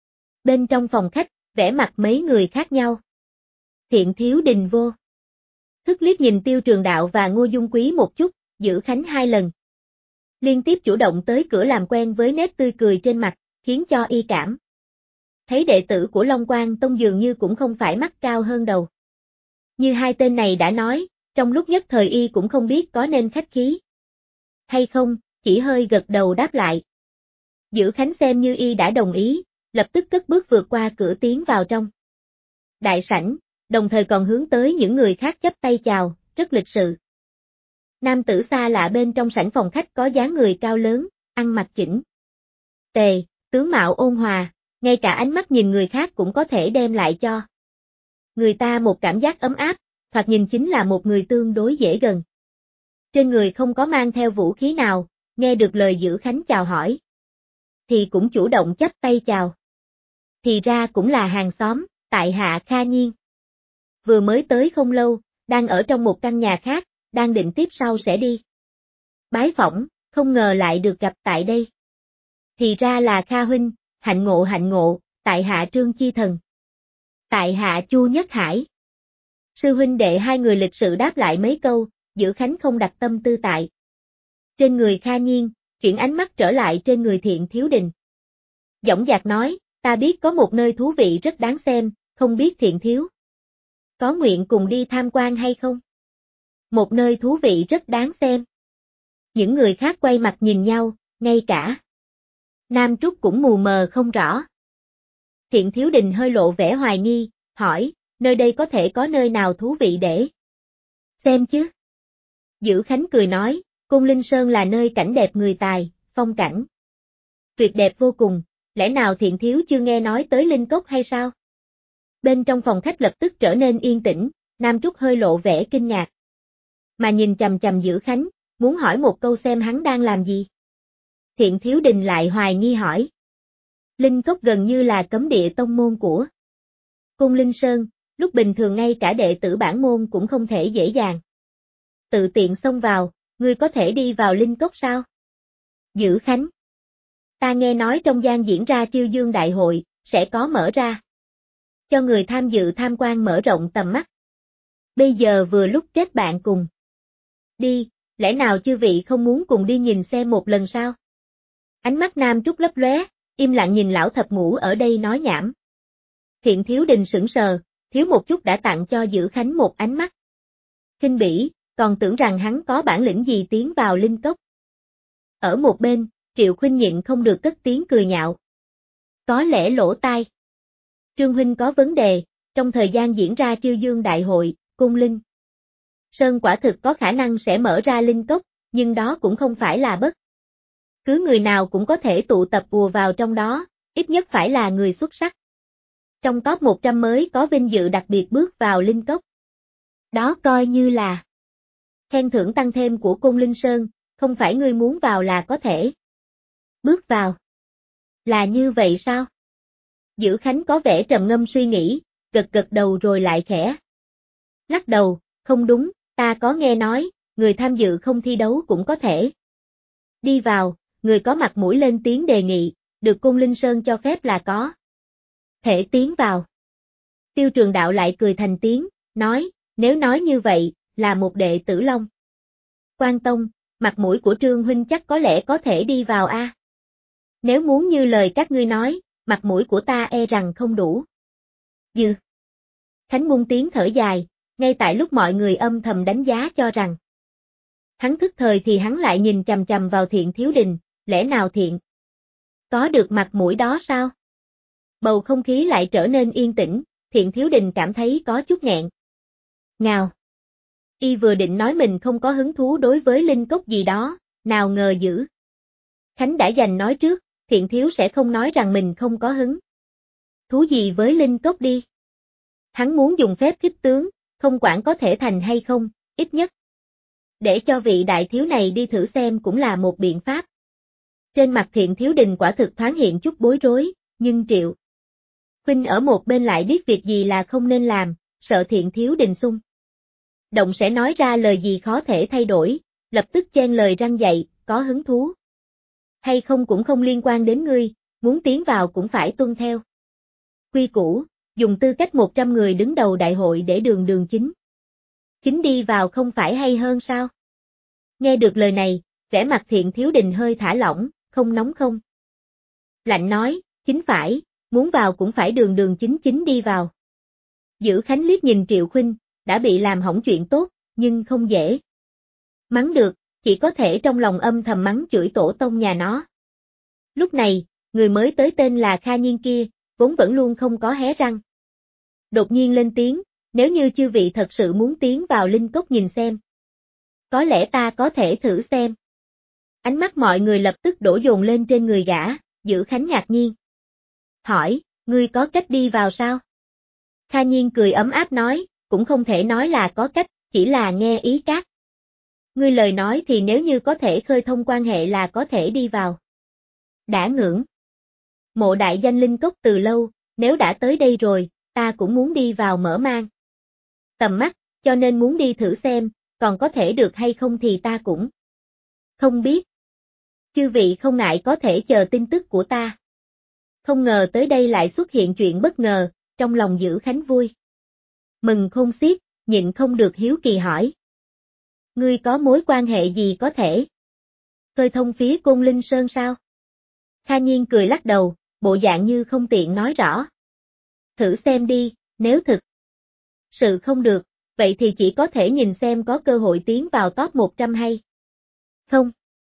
Speaker 1: Bên trong phòng khách, vẻ mặt mấy người khác nhau. Thiện thiếu đình vô thức liếc nhìn Tiêu Trường Đạo và Ngô Dung Quý một chút, giữ Khánh hai lần. Liên tiếp chủ động tới cửa làm quen với nét tươi cười trên mặt, khiến cho y cảm. Thấy đệ tử của Long Quang Tông dường như cũng không phải mắt cao hơn đầu. Như hai tên này đã nói, trong lúc nhất thời y cũng không biết có nên khách khí hay không, chỉ hơi gật đầu đáp lại. Giữ Khánh xem như y đã đồng ý, lập tức cất bước vượt qua cửa tiến vào trong đại sảnh, đồng thời còn hướng tới những người khác chắp tay chào, rất lịch sự. Nam tử xa lạ bên trong sảnh phòng khách có dáng người cao lớn, ăn mặc chỉnh tề, tướng mạo ôn hòa, ngay cả ánh mắt nhìn người khác cũng có thể đem lại cho người ta một cảm giác ấm áp, thoạt nhìn chính là một người tương đối dễ gần. Trên người không có mang theo vũ khí nào, nghe được lời Giữ Khánh chào hỏi, thì cũng chủ động chắp tay chào. Thì ra cũng là hàng xóm, tại hạ Kha Nhiên. Vừa mới tới không lâu, đang ở trong một căn nhà khác, đang định tiếp sau sẽ đi bái phỏng, không ngờ lại được gặp tại đây. Thì ra là Kha huynh, hạnh ngộ, tại hạ Trương Chi Thần. Tại hạ Chu Nhất Hải. Sư huynh đệ hai người lịch sự đáp lại mấy câu, Giữ Khánh không đặt tâm tư tại trên người Kha Nhiên, chuyển ánh mắt trở lại trên người Thiện Thiếu Đình. Dõng dạc nói, ta biết có một nơi thú vị rất đáng xem, không biết Thiện thiếu có nguyện cùng đi tham quan hay không? Một nơi thú vị rất đáng xem. Những người khác quay mặt nhìn nhau, ngay cả Nam Trúc cũng mù mờ không rõ. Thiện Thiếu Đình hơi lộ vẻ hoài nghi, hỏi, nơi đây có thể có nơi nào thú vị để xem chứ? Giữ Khánh cười nói, Côn Linh Sơn là nơi cảnh đẹp người tài, phong cảnh tuyệt đẹp vô cùng, lẽ nào Thiện thiếu chưa nghe nói tới Linh Cốc hay sao? Bên trong phòng khách lập tức trở nên yên tĩnh, Nam Trúc hơi lộ vẻ kinh ngạc. Mà nhìn chằm chằm Giữ Khánh, muốn hỏi một câu xem hắn đang làm gì. Thiện Thiếu Đình lại hoài nghi hỏi. Linh Cốc gần như là cấm địa tông môn của Côn Linh Sơn, lúc bình thường ngay cả đệ tử bản môn cũng không thể dễ dàng tự tiện xông vào, ngươi có thể đi vào Linh Cốc sao? Giữ Khánh. Ta nghe nói trong gian diễn ra Triêu Dương Đại hội, sẽ có mở ra cho người tham dự tham quan mở rộng tầm mắt. Bây giờ vừa lúc kết bạn cùng đi, lẽ nào chư vị không muốn cùng đi nhìn xem một lần sao? Ánh mắt Nam Trúc lấp lóe, im lặng nhìn lão thập ngũ ở đây nói nhảm. Thiện Thiếu Đình sững sờ, thiếu một chút đã tặng cho Giữ Khánh một ánh mắt khinh bỉ, còn tưởng rằng hắn có bản lĩnh gì tiến vào Linh Cốc. Ở một bên, Triệu Khuynh nhịn không được cất tiếng cười nhạo. Có lẽ lỗ tai. Trương huynh có vấn đề, trong thời gian diễn ra Triêu Dương Đại hội, Côn Linh Sơn quả thực có khả năng sẽ mở ra Linh Cốc, nhưng đó cũng không phải là bất cứ người nào cũng có thể tụ tập ùa vào trong đó, ít nhất phải là người xuất sắc. Trong top 100 mới có vinh dự đặc biệt bước vào Linh Cốc. Đó coi như là khen thưởng tăng thêm của Côn Linh Sơn, không phải ngươi muốn vào là có thể bước vào. Là như vậy sao? Giữ Khánh có vẻ trầm ngâm suy nghĩ, gật gật đầu rồi lại khẽ lắc đầu, không đúng, ta có nghe nói, người tham dự không thi đấu cũng có thể đi vào, người có mặt mũi lên tiếng đề nghị, được Côn Linh Sơn cho phép là có thể tiến vào. Tiêu Trường Đạo lại cười thành tiếng, nói, nếu nói như vậy, là một đệ tử Long Quang Tông, mặt mũi của Trương huynh chắc có lẽ có thể đi vào a. Nếu muốn như lời các ngươi nói, mặt mũi của ta e rằng không đủ. Dừ. Khánh Bung tiếng thở dài, ngay tại lúc mọi người âm thầm đánh giá cho rằng hắn thức thời thì hắn lại nhìn chằm chằm vào Thiện Thiếu Đình, lẽ nào Thiện có được mặt mũi đó sao? Bầu không khí lại trở nên yên tĩnh, Thiện Thiếu Đình cảm thấy có chút nghẹn ngào. Y vừa định nói mình không có hứng thú đối với Linh Cốc gì đó, nào ngờ Giữ Khánh đã dành nói trước, Thiện Thiếu sẽ không nói rằng mình không có hứng thú gì với Linh Cốc đi. Hắn muốn dùng phép khích tướng, không quản có thể thành hay không, ít nhất. Để cho vị đại thiếu này đi thử xem cũng là một biện pháp. Trên mặt Thiện Thiếu Đình quả thực thoáng hiện chút bối rối, nhưng Triệu Khuynh ở một bên lại biết việc gì là không nên làm, sợ Thiện Thiếu Đình xung động sẽ nói ra lời gì khó thể thay đổi, lập tức chen lời răn dạy, có hứng thú hay không cũng không liên quan đến ngươi, muốn tiến vào cũng phải tuân theo quy củ, dùng tư cách 100 người đứng đầu đại hội để đường chính đi vào không phải hay hơn sao? Nghe được lời này, vẻ mặt Thiện Thiếu Đình hơi thả lỏng, không nóng không lạnh nói, chính phải, muốn vào cũng phải đường chính đi vào. Dữ Khánh liếc nhìn Triệu Khuynh, đã bị làm hỏng chuyện tốt, nhưng không dễ mắng được, chỉ có thể trong lòng âm thầm mắng chửi tổ tông nhà nó. Lúc này, người mới tới tên là Kha Nhiên kia, vốn vẫn luôn không có hé răng. Đột nhiên lên tiếng, nếu như chư vị thật sự muốn tiến vào linh cốc nhìn xem. Có lẽ ta có thể thử xem. Ánh mắt mọi người lập tức đổ dồn lên trên người gã, Dữ Khánh ngạc nhiên. Hỏi, ngươi có cách đi vào sao? Kha Nhiên cười ấm áp nói, cũng không thể nói là có cách, chỉ là nghe ý các. Ngươi lời nói thì nếu như có thể khơi thông quan hệ là có thể đi vào. Đã ngưỡng mộ đại danh linh cốc từ lâu, nếu đã tới đây rồi, ta cũng muốn đi vào mở mang tầm mắt, cho nên muốn đi thử xem, còn có thể được hay không thì ta cũng không biết. Chư vị không ngại có thể chờ tin tức của ta. Không ngờ tới đây lại xuất hiện chuyện bất ngờ, trong lòng Dữ Khánh vui mừng khôn xiết, nhịn không được hiếu kỳ hỏi. Ngươi có mối quan hệ gì có thể khơi thông phía Côn Linh Sơn sao? Kha Nhiên cười lắc đầu, bộ dạng như không tiện nói rõ. Thử xem đi, nếu thực sự không được, vậy thì chỉ có thể nhìn xem có cơ hội tiến vào top 100 hay không.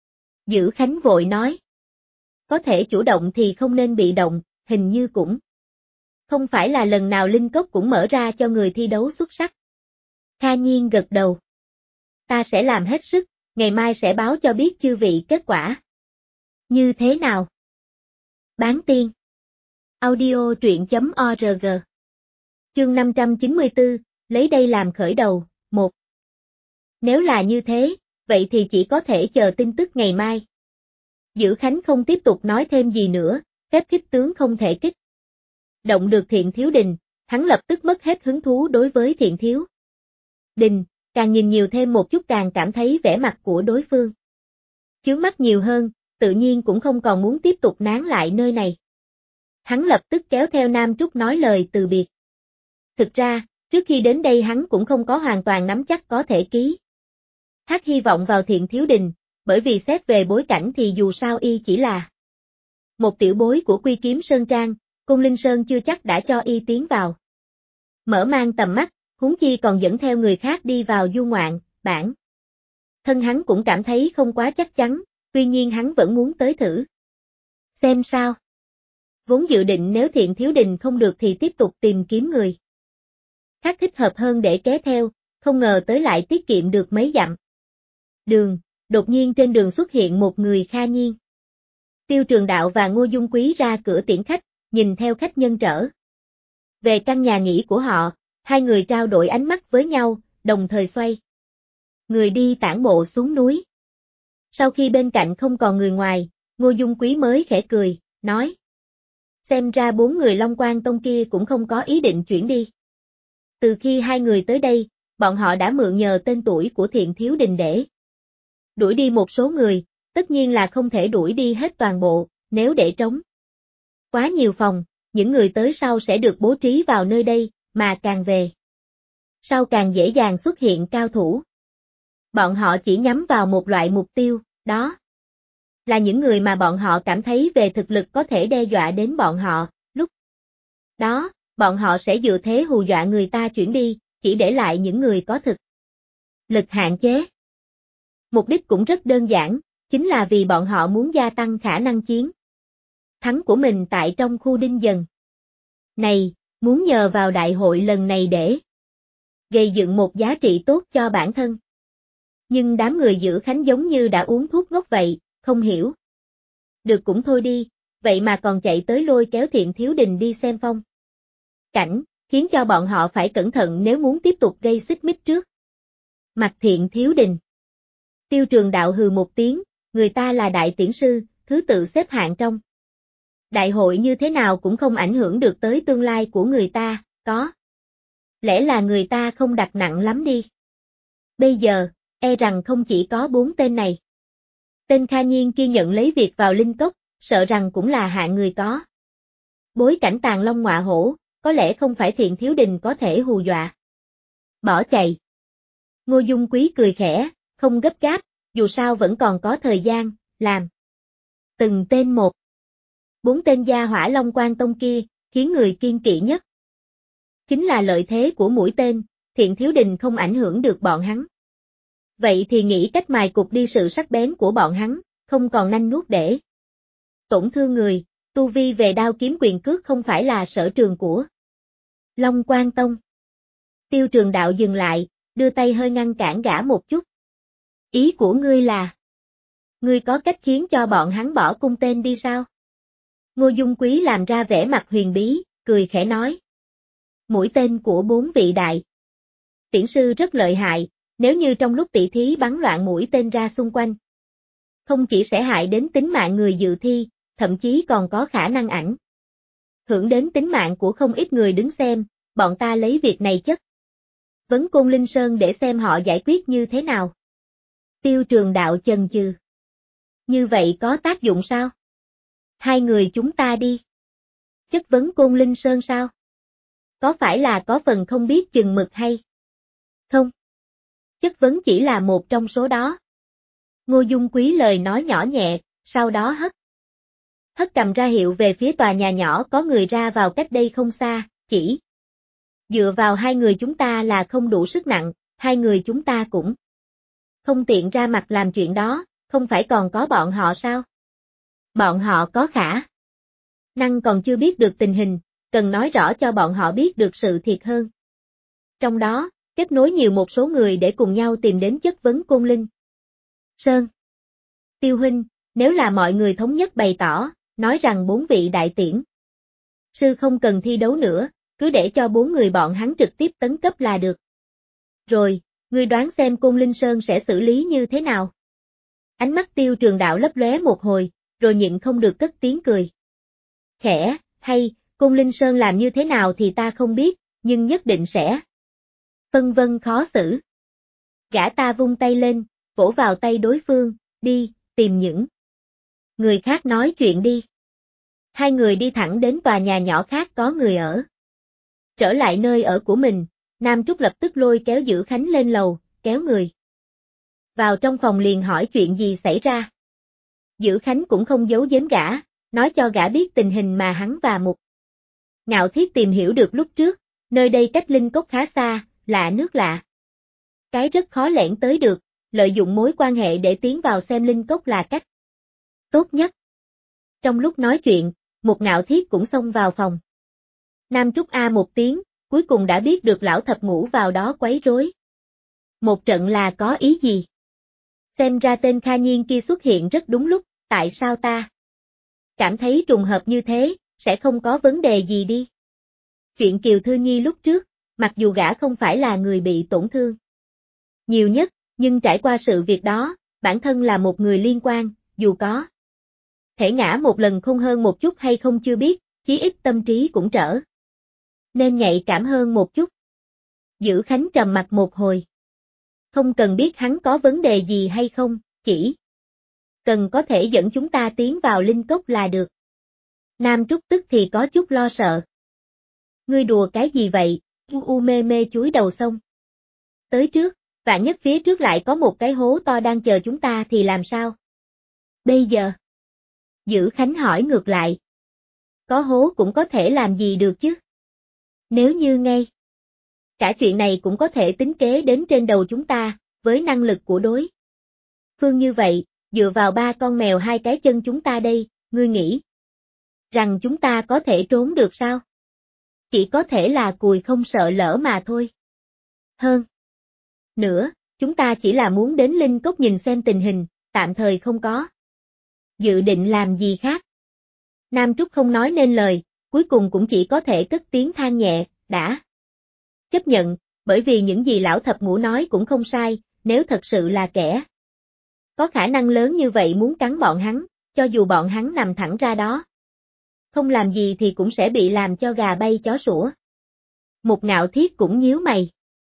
Speaker 1: Dữ Khánh vội nói. Có thể chủ động thì không nên bị động, hình như cũng không phải là lần nào linh cốc cũng mở ra cho người thi đấu xuất sắc. Kha Nhiên gật đầu. Ta sẽ làm hết sức, ngày mai sẽ báo cho biết chư vị kết quả. Như thế nào? Bán tiên. Audio truyện.org. Chương 594, lấy đây làm khởi đầu, 1. Nếu là như thế, vậy thì chỉ có thể chờ tin tức ngày mai. Dữ Khánh không tiếp tục nói thêm gì nữa, phép khích tướng không thể kích động được Thiện Thiếu Đình, hắn lập tức mất hết hứng thú đối với Thiện Thiếu Đình, càng nhìn nhiều thêm một chút càng cảm thấy vẻ mặt của đối phương chướng mắt nhiều hơn, tự nhiên cũng không còn muốn tiếp tục nán lại nơi này. Hắn lập tức kéo theo Nam Trúc nói lời từ biệt. Thực ra, trước khi đến đây hắn cũng không có hoàn toàn nắm chắc có thể ký hát hy vọng vào Thiện Thiếu Đình, bởi vì xét về bối cảnh thì dù sao y chỉ là một tiểu bối của Quy Kiếm Sơn Trang, Côn Linh Sơn chưa chắc đã cho y tiến vào mở mang tầm mắt, huống chi còn dẫn theo người khác đi vào du ngoạn, bản thân hắn cũng cảm thấy không quá chắc chắn, tuy nhiên hắn vẫn muốn tới thử xem sao. Vốn dự định nếu Thiện Thiếu Đình không được thì tiếp tục tìm kiếm người khác thích hợp hơn để kéo theo, không ngờ tới lại tiết kiệm được mấy dặm đường, đột nhiên trên đường xuất hiện một người Kha Nhiên. Tiêu Trường Đạo và Ngô Dung Quý ra cửa tiễn khách, nhìn theo khách nhân trở về căn nhà nghỉ của họ, hai người trao đổi ánh mắt với nhau, đồng thời xoay người đi tản bộ xuống núi. Sau khi bên cạnh không còn người ngoài, Ngô Dung Quý mới khẽ cười, nói. Xem ra 4 người Long Quan Tông kia cũng không có ý định chuyển đi. Từ khi hai người tới đây, bọn họ đã mượn nhờ tên tuổi của Thiện Thiếu Đình để đuổi đi một số người, tất nhiên là không thể đuổi đi hết toàn bộ, nếu để trống quá nhiều phòng, những người tới sau sẽ được bố trí vào nơi đây, mà càng về sau càng dễ dàng xuất hiện cao thủ. Bọn họ chỉ nhắm vào một loại mục tiêu, đó là những người mà bọn họ cảm thấy về thực lực có thể đe dọa đến bọn họ, lúc đó, bọn họ sẽ dựa thế hù dọa người ta chuyển đi, chỉ để lại những người có thực lực hạn chế. Mục đích cũng rất đơn giản, chính là vì bọn họ muốn gia tăng khả năng chiến thắng của mình tại trong khu Đinh Dần này, muốn nhờ vào đại hội lần này để gây dựng một giá trị tốt cho bản thân. Nhưng đám người Dữ Khánh giống như đã uống thuốc ngốc vậy, không hiểu được cũng thôi đi, vậy mà còn chạy tới lôi kéo Thiện Thiếu Đình đi xem phong cảnh, khiến cho bọn họ phải cẩn thận nếu muốn tiếp tục gây xích mích trước. Mặt Thiện Thiếu Đình. Tiêu Trường Đạo hừ một tiếng, người ta là đại tiễn sư, thứ tự xếp hạng trong đại hội như thế nào cũng không ảnh hưởng được tới tương lai của người ta, có lẽ là người ta không đặt nặng lắm đi. Bây giờ, e rằng không chỉ có 4 tên này. Tên Kha Nhiên kia nhận lấy việc vào Linh Cốc, sợ rằng cũng là hạng người có bối cảnh tàng long ngọa hổ, có lẽ không phải Thiện Thiếu Đình có thể hù dọa. Bỏ chạy. Ngô Dung Quý cười khẽ, không gấp gáp, dù sao vẫn còn có thời gian, làm. Từng tên một. 4 tên gia hỏa Long Quan Tông kia, khiến người kiên kỵ nhất. Chính là lợi thế của mũi tên, Thiện Thiếu Đình không ảnh hưởng được bọn hắn. Vậy thì nghĩ cách mài cục đi sự sắc bén của bọn hắn, không còn nanh nuốt để tổn thương người, tu vi về đao kiếm quyền cước không phải là sở trường của Long Quan Tông. Tiêu Trường Đạo dừng lại, đưa tay hơi ngăn cản gã một chút. Ý của ngươi là, ngươi có cách khiến cho bọn hắn bỏ cung tên đi sao? Ngô Dung Quý làm ra vẻ mặt huyền bí, cười khẽ nói. Mũi tên của 4 vị đại tiễn sư rất lợi hại, nếu như trong lúc tỷ thí bắn loạn mũi tên ra xung quanh, không chỉ sẽ hại đến tính mạng người dự thi, thậm chí còn có khả năng ảnh hưởng đến tính mạng của không ít người đứng xem, bọn ta lấy việc này chất vấn Côn Linh Sơn để xem họ giải quyết như thế nào. Tiêu Trường Đạo chần chừ. Như vậy có tác dụng sao? 2 người chúng ta đi. Chất vấn Côn Linh Sơn sao? Có phải là có phần không biết chừng mực hay không? Chất vấn chỉ là một trong số đó. Ngô Dung Quý lời nói nhỏ nhẹ, sau đó hất cầm ra hiệu về phía tòa nhà nhỏ có người ra vào cách đây không xa, chỉ dựa vào 2 người chúng ta là không đủ sức nặng, 2 người chúng ta cũng không tiện ra mặt làm chuyện đó, không phải còn có bọn họ sao? Bọn họ có khả năng còn chưa biết được tình hình, cần nói rõ cho bọn họ biết được sự thiệt hơn. Trong đó, kết nối nhiều một số người để cùng nhau tìm đến chất vấn Côn Linh Sơn. Tiêu huynh, nếu là mọi người thống nhất bày tỏ, nói rằng 4 vị đại tiễn sư không cần thi đấu nữa, cứ để cho 4 người bọn hắn trực tiếp tấn cấp là được. Rồi, ngươi đoán xem Côn Linh Sơn sẽ xử lý như thế nào? Ánh mắt Tiêu Trường Đạo lấp lóe một hồi, rồi nhịn không được cất tiếng cười. Khẽ, hay, Côn Linh Sơn làm như thế nào thì ta không biết, nhưng nhất định sẽ phân vân khó xử. Gã ta vung tay lên, vỗ vào tay đối phương, đi, tìm những người khác nói chuyện đi. 2 người đi thẳng đến tòa nhà nhỏ khác có người ở. Trở lại nơi ở của mình, Nam Trúc lập tức lôi kéo Dữ Khánh lên lầu, kéo người vào trong phòng liền hỏi chuyện gì xảy ra. Dữ Khánh cũng không giấu giếm gã, nói cho gã biết tình hình mà hắn và Mục Ngạo Thiết tìm hiểu được lúc trước, nơi đây cách Linh Cốc khá xa, lạ nước lạ. Cái rất khó lẻn tới được, lợi dụng mối quan hệ để tiến vào xem Linh Cốc là cách tốt nhất. Trong lúc nói chuyện, Mục Ngạo Thiết cũng xông vào phòng. Nam Trúc A một tiếng, cuối cùng đã biết được lão thập ngũ vào đó quấy rối. Một trận là có ý gì? Xem ra tên Kha Nhiên kia xuất hiện rất đúng lúc, tại sao ta cảm thấy trùng hợp như thế, sẽ không có vấn đề gì đi. Chuyện Kiều Thư Nhi lúc trước, mặc dù gã không phải là người bị tổn thương nhiều nhất, nhưng trải qua sự việc đó, bản thân là một người liên quan, dù có thể ngã một lần không hơn một chút hay không chưa biết, chí ít tâm trí cũng trở nên nhạy cảm hơn một chút. Dữ Khánh trầm mặt một hồi. Không cần biết hắn có vấn đề gì hay không, chỉ cần có thể dẫn chúng ta tiến vào Linh Cốc là được. Nam Trúc tức thì có chút lo sợ. Ngươi đùa cái gì vậy? Mê mê chúi đầu xong. Tới trước, vạn nhất phía trước lại có một cái hố to đang chờ chúng ta thì làm sao? Bây giờ? Dữ Khánh hỏi ngược lại. Có hố cũng có thể làm gì được chứ? Nếu như ngay cả chuyện này cũng có thể tính kế đến trên đầu chúng ta, với năng lực của đối phương như vậy, dựa vào 3 con mèo 2 cái chân chúng ta đây, ngươi nghĩ rằng chúng ta có thể trốn được sao? Chỉ có thể là cùi không sợ lỡ mà thôi. Hơn nữa, chúng ta chỉ là muốn đến Linh Cốc nhìn xem tình hình, tạm thời không có dự định làm gì khác. Nam Trúc không nói nên lời, cuối cùng cũng chỉ có thể cất tiếng than nhẹ, đã chấp nhận, bởi vì những gì lão thập ngũ nói cũng không sai, nếu thật sự là kẻ có khả năng lớn như vậy muốn cắn bọn hắn, cho dù bọn hắn nằm thẳng ra đó không làm gì thì cũng sẽ bị làm cho gà bay chó sủa. Một Ngạo Thiết cũng nhíu mày.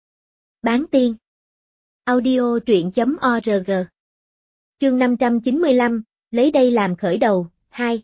Speaker 1: Bán tiên. Audio truyện.org. Chương 595, lấy đây làm khởi đầu, 2.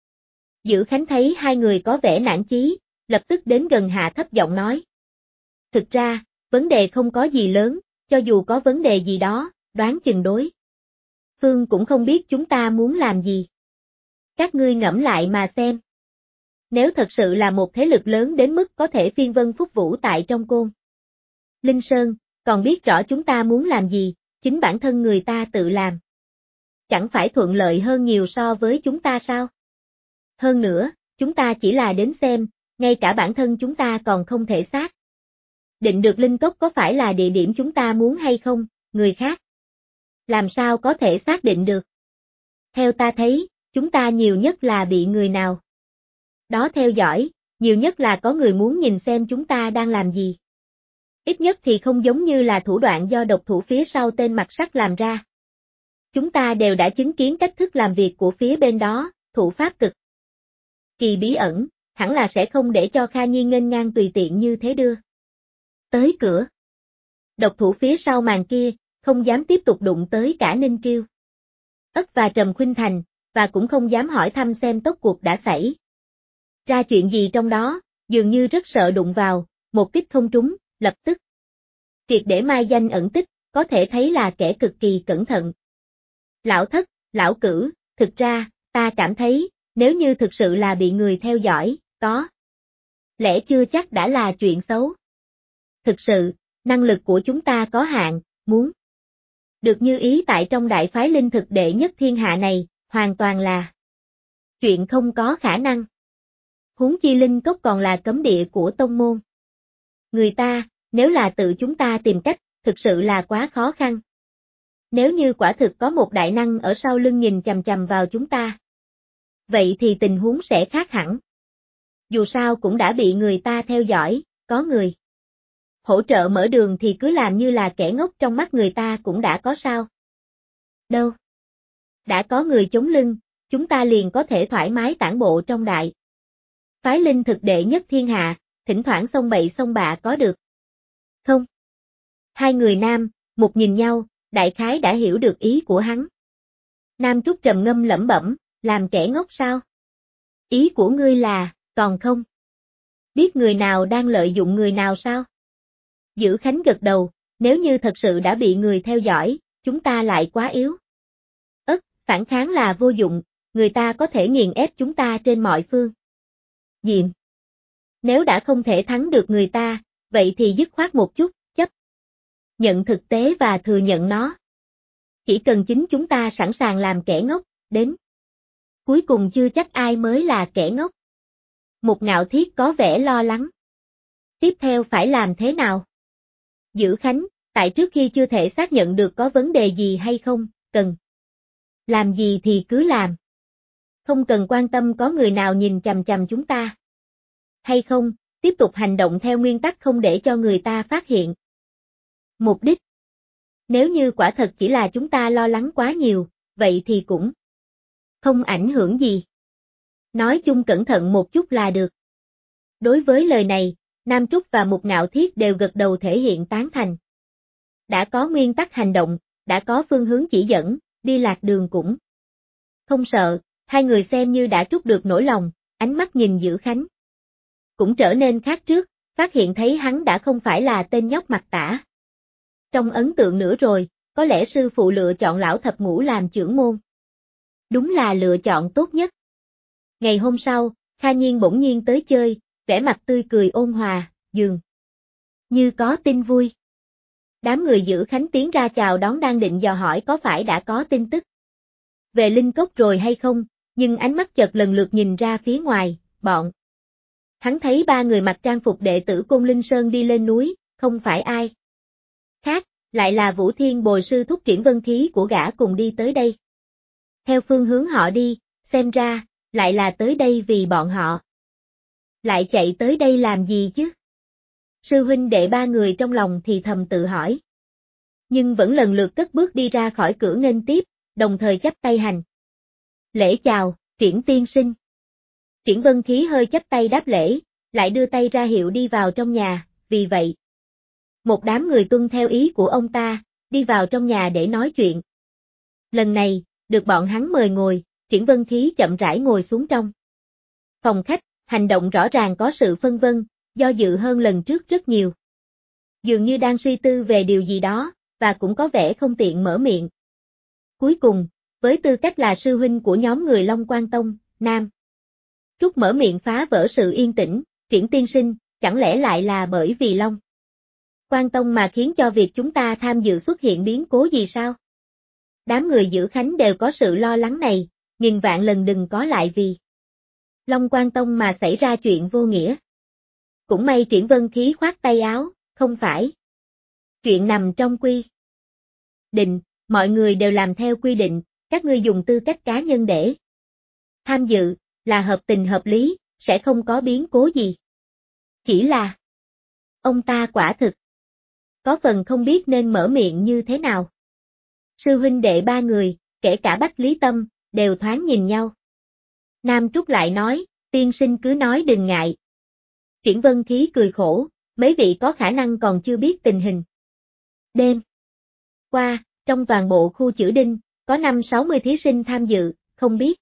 Speaker 1: Dữ Khánh thấy hai người có vẻ nản chí, lập tức đến gần hạ thấp giọng nói. Thực ra, vấn đề không có gì lớn, cho dù có vấn đề gì đó, đoán chừng đối phương cũng không biết chúng ta muốn làm gì. Các ngươi ngẫm lại mà xem. Nếu thật sự là một thế lực lớn đến mức có thể phiên vân phúc vũ tại trong Côn Linh Sơn, còn biết rõ chúng ta muốn làm gì, chính bản thân người ta tự làm. Chẳng phải thuận lợi hơn nhiều so với chúng ta sao? Hơn nữa, chúng ta chỉ là đến xem, ngay cả bản thân chúng ta còn không thể xác định được linh cốc có phải là địa điểm chúng ta muốn hay không, người khác làm sao có thể xác định được. Theo ta thấy, chúng ta nhiều nhất là bị người nào đó theo dõi, nhiều nhất là có người muốn nhìn xem chúng ta đang làm gì. Ít nhất thì không giống như là thủ đoạn do độc thủ phía sau tên mặt sắt làm ra. Chúng ta đều đã chứng kiến cách thức làm việc của phía bên đó, thủ pháp cực kỳ bí ẩn, hẳn là sẽ không để cho Kha Nhiên nghênh ngang tùy tiện như thế đưa tới cửa. Độc thủ phía sau màn kia, không dám tiếp tục đụng tới cả Ninh Triêu Ất và Trầm Khuynh Thành, và cũng không dám hỏi thăm xem tốc cuộc đã xảy ra chuyện gì trong đó, dường như rất sợ đụng vào, một kích không trúng, lập tức triệt để mai danh ẩn tích, có thể thấy là kẻ cực kỳ cẩn thận. Lão Thất, lão Cửu, thực ra, ta cảm thấy, nếu như thực sự là bị người theo dõi, có lẽ chưa chắc đã là chuyện xấu. Thực sự, năng lực của chúng ta có hạn, muốn được như ý tại trong đại phái linh thực đệ nhất thiên hạ này, hoàn toàn là chuyện không có khả năng. Huống chi linh cốc còn là cấm địa của tông môn. Người ta, nếu là tự chúng ta tìm cách, thực sự là quá khó khăn. Nếu như quả thực có một đại năng ở sau lưng nhìn chằm chằm vào chúng ta, vậy thì tình huống sẽ khác hẳn. Dù sao cũng đã bị người ta theo dõi, có người hỗ trợ mở đường thì cứ làm như là kẻ ngốc trong mắt người ta cũng đã có sao. Đâu? Đã có người chống lưng, chúng ta liền có thể thoải mái tản bộ trong đại phái linh thực đệ nhất thiên hạ, thỉnh thoảng xông bậy xông bạ có được không? Hai người nam, một nhìn nhau, đại khái đã hiểu được ý của hắn. Nam Trúc trầm ngâm lẩm bẩm, làm kẻ ngốc sao? Ý của ngươi là, còn không biết người nào đang lợi dụng người nào sao? Dữ Khánh gật đầu, nếu như thật sự đã bị người theo dõi, chúng ta lại quá yếu. Phản kháng là vô dụng, người ta có thể nghiền ép chúng ta trên mọi phương diện. Nếu đã không thể thắng được người ta, vậy thì dứt khoát một chút, chấp nhận thực tế và thừa nhận nó. Chỉ cần chính chúng ta sẵn sàng làm kẻ ngốc, đến cuối cùng chưa chắc ai mới là kẻ ngốc. Một Ngạo Thiết có vẻ lo lắng. Tiếp theo phải làm thế nào? Dữ Khánh, tại trước khi chưa thể xác nhận được có vấn đề gì hay không, cần làm gì thì cứ làm. Không cần quan tâm có người nào nhìn chằm chằm chúng ta hay không, tiếp tục hành động theo nguyên tắc không để cho người ta phát hiện. Mục đích. Nếu như quả thật chỉ là chúng ta lo lắng quá nhiều, vậy thì cũng không ảnh hưởng gì. Nói chung cẩn thận một chút là được. Đối với lời này, Nam Trúc và Một Ngạo Thiết đều gật đầu thể hiện tán thành. Đã có nguyên tắc hành động, đã có phương hướng chỉ dẫn, đi lạc đường cũng không sợ, hai người xem như đã trút được nỗi lòng, ánh mắt nhìn Dữ Khánh cũng trở nên khác trước, phát hiện thấy hắn đã không phải là tên nhóc mặt tả. Trong ấn tượng nữa rồi, có lẽ sư phụ lựa chọn lão thập ngũ làm trưởng môn. Đúng là lựa chọn tốt nhất. Ngày hôm sau, Kha Nhiên bỗng nhiên tới chơi, vẻ mặt tươi cười ôn hòa, dường như có tin vui. Đám người Dữ Khánh tiến ra chào đón đang định dò hỏi có phải đã có tin tức về linh cốc rồi hay không, nhưng ánh mắt chợt lần lượt nhìn ra phía ngoài, bọn hắn thấy ba người mặc trang phục đệ tử Côn Linh Sơn đi lên núi, không phải ai khác, lại là Vũ Thiên Bồi sư thúc Triển Vân Khí của gã cùng đi tới đây. Theo phương hướng họ đi, xem ra, lại là tới đây vì bọn họ. Lại chạy tới đây làm gì chứ? Sư huynh đệ ba người trong lòng thì thầm tự hỏi. Nhưng vẫn lần lượt cất bước đi ra khỏi cửa nghênh tiếp, đồng thời chắp tay hành. Lễ chào, Triển tiên sinh. Triển Vân Khí hơi chắp tay đáp lễ, lại đưa tay ra hiệu đi vào trong nhà, vì vậy. Một đám người tuân theo ý của ông ta, đi vào trong nhà để nói chuyện. Lần này, được bọn hắn mời ngồi, Triển Vân Khí chậm rãi ngồi xuống trong phòng khách, hành động rõ ràng có sự phân vân, do dự hơn lần trước rất nhiều. Dường như đang suy tư về điều gì đó, và cũng có vẻ không tiện mở miệng. Cuối cùng, với tư cách là sư huynh của nhóm người Long Quan Tông, Nam Trúc mở miệng phá vỡ sự yên tĩnh, Triển tiên sinh, chẳng lẽ lại là bởi vì Long Quan Tông mà khiến cho việc chúng ta tham dự xuất hiện biến cố gì sao? Đám người giữ khánh đều có sự lo lắng này, nghìn vạn lần đừng có lại vì Long Quan Tông mà xảy ra chuyện vô nghĩa. Cũng may Triển Vân Khí khoát tay áo, không phải. Chuyện nằm trong quy định, mọi người đều làm theo quy định, các ngươi dùng tư cách cá nhân để tham dự, là hợp tình hợp lý, sẽ không có biến cố gì. Chỉ là, ông ta quả thực có phần không biết nên mở miệng như thế nào. Sư huynh đệ ba người, kể cả Bách Lý Tâm, đều thoáng nhìn nhau. Nam Trúc lại nói, tiên sinh cứ nói đừng ngại. Triển Vân Khí cười khổ, mấy vị có khả năng còn chưa biết tình hình. Đêm qua, trong toàn bộ khu Chữ Đinh, có 5-60 thí sinh tham dự, không biết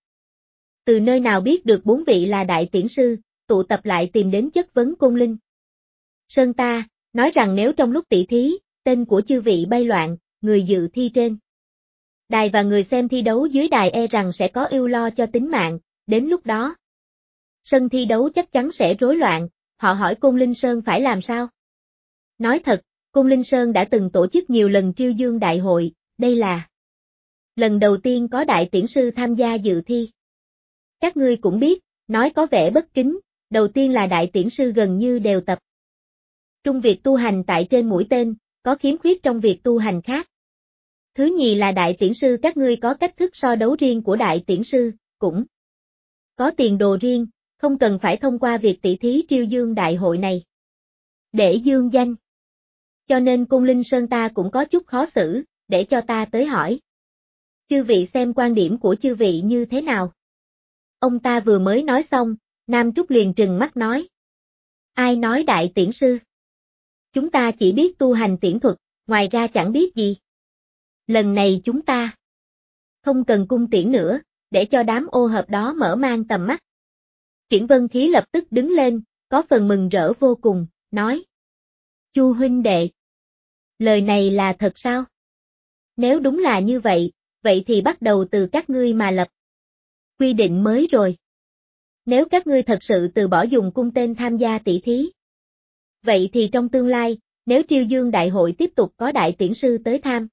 Speaker 1: từ nơi nào biết được 4 vị là đại tiễn sư, tụ tập lại tìm đến chất vấn Côn Linh Sơn ta, nói rằng nếu trong lúc tỷ thí, tên của chư vị bay loạn, người dự thi trên đài và người xem thi đấu dưới đài e rằng sẽ có ưu lo cho tính mạng, đến lúc đó sân thi đấu chắc chắn sẽ rối loạn, họ hỏi Côn Linh Sơn phải làm sao? Nói thật, Côn Linh Sơn đã từng tổ chức nhiều lần triêu dương đại hội, đây là lần đầu tiên có đại tiễn sư tham gia dự thi. Các ngươi cũng biết, nói có vẻ bất kính, đầu tiên là đại tiễn sư gần như đều tập trung việc tu hành tại trên mũi tên, có khiếm khuyết trong việc tu hành khác. Thứ nhì là đại tiễn sư các ngươi có cách thức so đấu riêng của đại tiễn sư, cũng có tiền đồ riêng, không cần phải thông qua việc tỷ thí triêu dương đại hội này để dương danh. Cho nên Côn Linh Sơn ta cũng có chút khó xử, để cho ta tới hỏi. Chư vị xem quan điểm của chư vị như thế nào? Ông ta vừa mới nói xong, Nam Trúc liền trừng mắt nói. Ai nói đại tiễn sư? Chúng ta chỉ biết tu hành tiễn thuật, ngoài ra chẳng biết gì. Lần này chúng ta không cần cung tiễn nữa, để cho đám ô hợp đó mở mang tầm mắt. Triển Vân Khí lập tức đứng lên, có phần mừng rỡ vô cùng, nói. Chu huynh đệ, lời này là thật sao? Nếu đúng là như vậy, vậy thì bắt đầu từ các ngươi mà lập quy định mới rồi. Nếu các ngươi thật sự từ bỏ dùng cung tên tham gia tỷ thí, vậy thì trong tương lai, nếu triêu dương đại hội tiếp tục có đại tiễn sư tới tham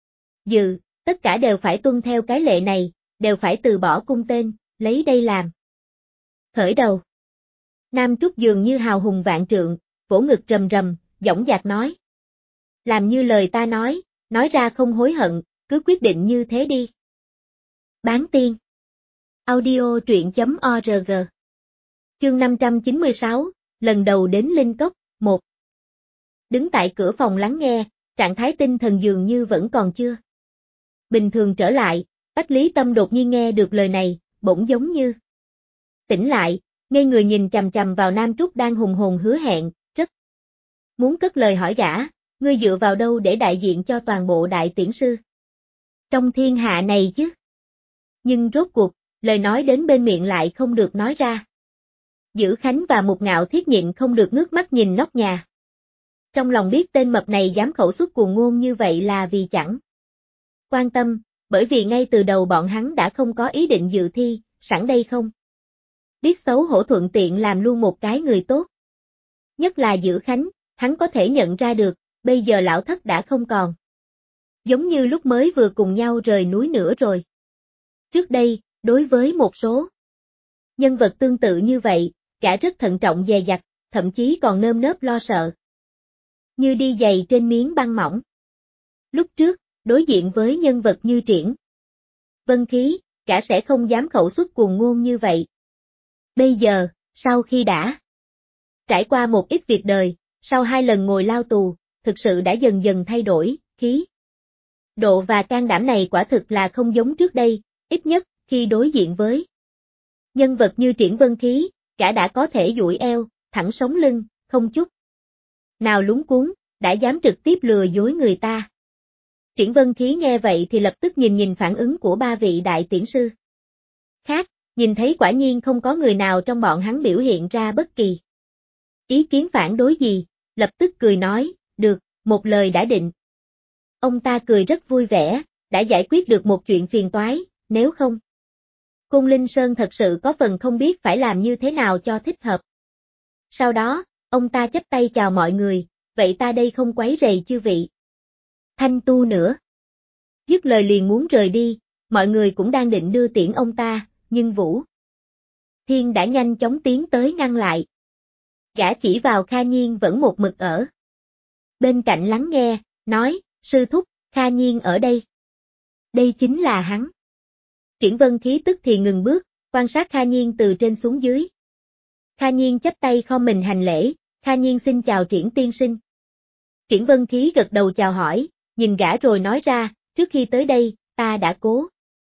Speaker 1: dự, tất cả đều phải tuân theo cái lệ này, đều phải từ bỏ cung tên, lấy đây làm khởi đầu. Nam Trúc dường như hào hùng vạn trượng, vỗ ngực rầm rầm, dõng dạc nói. Làm như lời ta nói ra không hối hận, cứ quyết định như thế đi. Bán tiên. Audio truyện.org. Chương 596, lần đầu đến Linh Cốc, 1. Đứng tại cửa phòng lắng nghe, trạng thái tinh thần dường như vẫn còn chưa bình thường trở lại, Bách Lý Tâm đột nhiên nghe được lời này, bỗng giống như tỉnh lại, ngây người nhìn chằm chằm vào Nam Trúc đang hùng hồn hứa hẹn, rất muốn cất lời hỏi gã, ngươi dựa vào đâu để đại diện cho toàn bộ đại tiễn sư trong thiên hạ này chứ? Nhưng rốt cuộc, lời nói đến bên miệng lại không được nói ra. Giữ Khánh và Mục Ngạo Thiết nhịn không được ngước mắt nhìn nóc nhà. Trong lòng biết tên mập này dám khẩu xuất cuồng ngôn như vậy là vì chẳng quan tâm, bởi vì ngay từ đầu bọn hắn đã không có ý định dự thi, sẵn đây không biết xấu hổ thuận tiện làm luôn một cái người tốt. Nhất là Giữ Khánh, hắn có thể nhận ra được, bây giờ lão thất đã không còn giống như lúc mới vừa cùng nhau rời núi nữa rồi. Trước đây, đối với một số nhân vật tương tự như vậy, gã rất thận trọng dè dặt, thậm chí còn nơm nớp lo sợ. Như đi giày trên miếng băng mỏng. Lúc trước, đối diện với nhân vật như Triển Vân Khí, gã sẽ không dám khẩu xuất cuồng ngôn như vậy. Bây giờ, sau khi đã trải qua một ít việc đời, sau 2 lần ngồi lao tù, thực sự đã dần dần thay đổi, khí độ và can đảm này quả thực là không giống trước đây, ít nhất, khi đối diện với nhân vật như Triển Vân Khí, gã đã có thể duỗi eo, thẳng sống lưng, không chút nào lúng cuống, đã dám trực tiếp lừa dối người ta. Triển Vân Khí nghe vậy thì lập tức nhìn phản ứng của 3 vị đại tiễn sư khác, nhìn thấy quả nhiên không có người nào trong bọn hắn biểu hiện ra bất kỳ ý kiến phản đối gì, lập tức cười nói, được, một lời đã định. Ông ta cười rất vui vẻ, đã giải quyết được một chuyện phiền toái, nếu không, Côn Linh Sơn thật sự có phần không biết phải làm như thế nào cho thích hợp. Sau đó, ông ta chắp tay chào mọi người, vậy ta đây không quấy rầy chư vị Thanh tu nữa. Dứt lời liền muốn rời đi, mọi người cũng đang định đưa tiễn ông ta, nhưng Vũ Thiên đã nhanh chóng tiến tới ngăn lại. Gã chỉ vào Kha Nhiên vẫn một mực ở bên cạnh lắng nghe, nói, sư thúc, Kha Nhiên ở đây. Đây chính là hắn. Triển Vân Khí tức thì ngừng bước, quan sát Kha Nhiên từ trên xuống dưới. Kha Nhiên chắp tay khom mình hành lễ, Kha Nhiên xin chào Triển tiên sinh. Triển Vân Khí gật đầu chào hỏi, nhìn gã rồi nói ra, trước khi tới đây, ta đã cố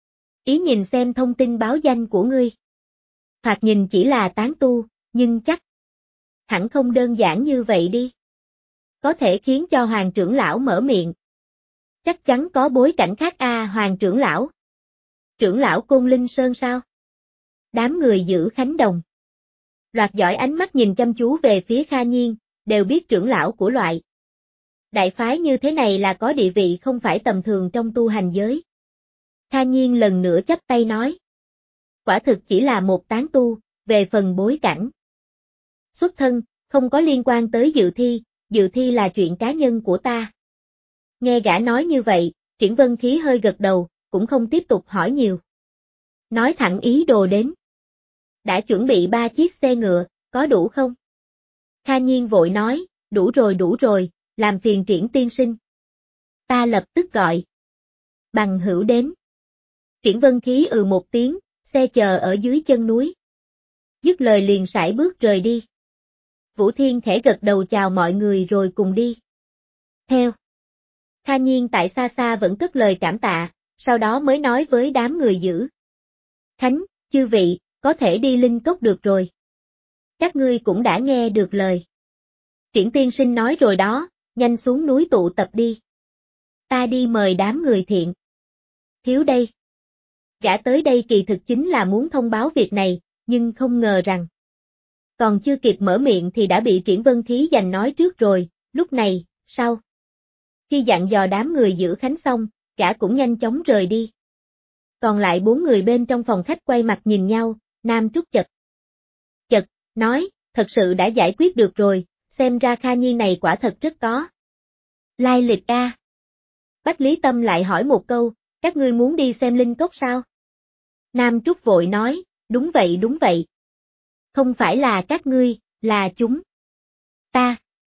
Speaker 1: ý nhìn xem thông tin báo danh của ngươi. Hoặc nhìn chỉ là tán tu, nhưng chắc hẳn không đơn giản như vậy đi. Có thể khiến cho Hoàng trưởng lão mở miệng. Chắc chắn có bối cảnh khác Hoàng trưởng lão. Trưởng lão Côn Linh Sơn sao? Đám người giữ Khánh Đồng loạt dõi ánh mắt nhìn chăm chú về phía Kha Nhiên, đều biết trưởng lão của loại đại phái như thế này là có địa vị không phải tầm thường trong tu hành giới. Kha Nhiên lần nữa chắp tay nói. Quả thực chỉ là một tán tu, về phần bối cảnh xuất thân, không có liên quan tới dự thi là chuyện cá nhân của ta. Nghe gã nói như vậy, Triển Vân Khí hơi gật đầu, cũng không tiếp tục hỏi nhiều. Nói thẳng ý đồ đến. Đã chuẩn bị 3 chiếc xe ngựa, có đủ không? Kha Nhiên vội nói, đủ rồi, làm phiền Triển tiên sinh. Ta lập tức gọi bằng hữu đến. Triển Vân Khí một tiếng, xe chờ ở dưới chân núi. Dứt lời liền sải bước rời đi. Vũ Thiên khẽ gật đầu chào mọi người rồi cùng đi. Theo. Kha Nhiên tại xa xa vẫn cất lời cảm tạ, sau đó mới nói với đám người giữ Khánh, chư vị, có thể đi Linh Cốc được rồi. Các ngươi cũng đã nghe được lời Triển tiên sinh nói rồi đó, nhanh xuống núi tụ tập đi. Ta đi mời đám người thiện thiếu đây. Gã tới đây kỳ thực chính là muốn thông báo việc này, nhưng không ngờ rằng còn chưa kịp mở miệng thì đã bị Triển Vân Khí giành nói trước rồi, lúc này, sau khi dặn dò đám người giữ Khánh xong, gã cũng nhanh chóng rời đi. Còn lại 4 người bên trong phòng khách quay mặt nhìn nhau, Nam Trúc chật, nói, thật sự đã giải quyết được rồi, xem ra Kha Nhiên này quả thật rất có lai lịch Bách Lý Tâm lại hỏi một câu, các ngươi muốn đi xem Linh Cốc sao? Nam Trúc vội nói, đúng vậy. Không phải là các ngươi, là chúng ta.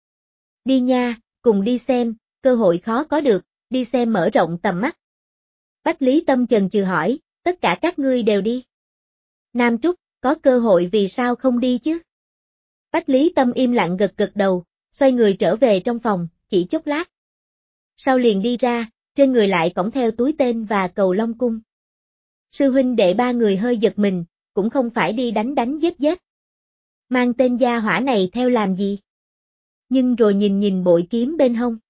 Speaker 1: Đi nha, cùng đi xem, cơ hội khó có được, đi xem mở rộng tầm mắt. Bách Lý Tâm chần chừ hỏi, tất cả các ngươi đều đi. Nam Trúc, có cơ hội vì sao không đi chứ? Bách Lý Tâm im lặng gật đầu, xoay người trở về trong phòng, chỉ chốc lát. Sau liền đi ra, trên người lại cõng theo túi tên và cầu Long Cung. Sư huynh đệ 3 người hơi giật mình, cũng không phải đi đánh giết. Mang tên gia hỏa này theo làm gì? Nhưng rồi nhìn bội kiếm bên hông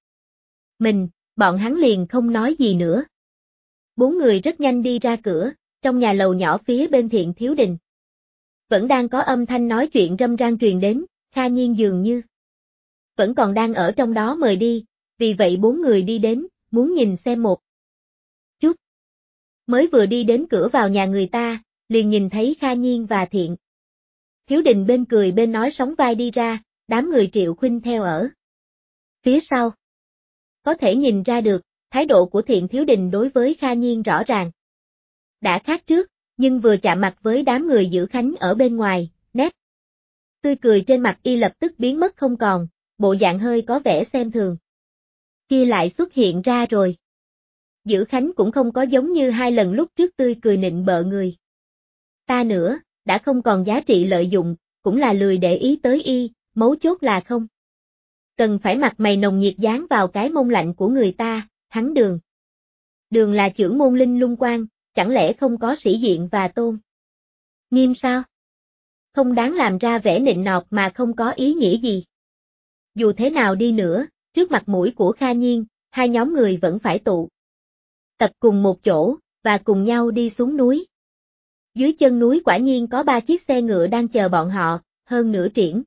Speaker 1: bọn hắn liền không nói gì nữa. 4 người rất nhanh đi ra cửa, trong nhà lầu nhỏ phía bên Thiện Thiếu Đình. Vẫn đang có âm thanh nói chuyện râm ran truyền đến, Kha Nhiên dường như vẫn còn đang ở trong đó mời đi, vì vậy 4 người đi đến, muốn nhìn xem một chút. Mới vừa đi đến cửa vào nhà người ta, liền nhìn thấy Kha Nhiên và Thiện Thiếu Đình bên cười bên nói sóng vai đi ra, đám người Triệu Khuynh theo ở phía sau. Có thể nhìn ra được, thái độ của Thiện Thiếu Đình đối với Kha Nhiên rõ ràng đã khác trước, nhưng vừa chạm mặt với đám người giữ Khánh ở bên ngoài, nét tươi cười trên mặt y lập tức biến mất không còn, bộ dạng hơi có vẻ xem thường kia lại xuất hiện ra rồi. Giữ Khánh cũng không có giống như 2 lần lúc trước tươi cười nịnh bợ người ta nữa, đã không còn giá trị lợi dụng, cũng là lười để ý tới y, mấu chốt là không cần phải mặt mày nồng nhiệt dán vào cái mông lạnh của người ta, hắn Đường. Đường là chưởng môn linh lung quan, chẳng lẽ không có sĩ diện và tôn nghiêm sao? Không đáng làm ra vẻ nịnh nọt mà không có ý nghĩa gì. Dù thế nào đi nữa, trước mặt mũi của Kha Nhiên, hai nhóm người vẫn phải tụ tập cùng một chỗ, và cùng nhau đi xuống núi. Dưới chân núi quả nhiên có 3 chiếc xe ngựa đang chờ bọn họ, hơn nữa Triển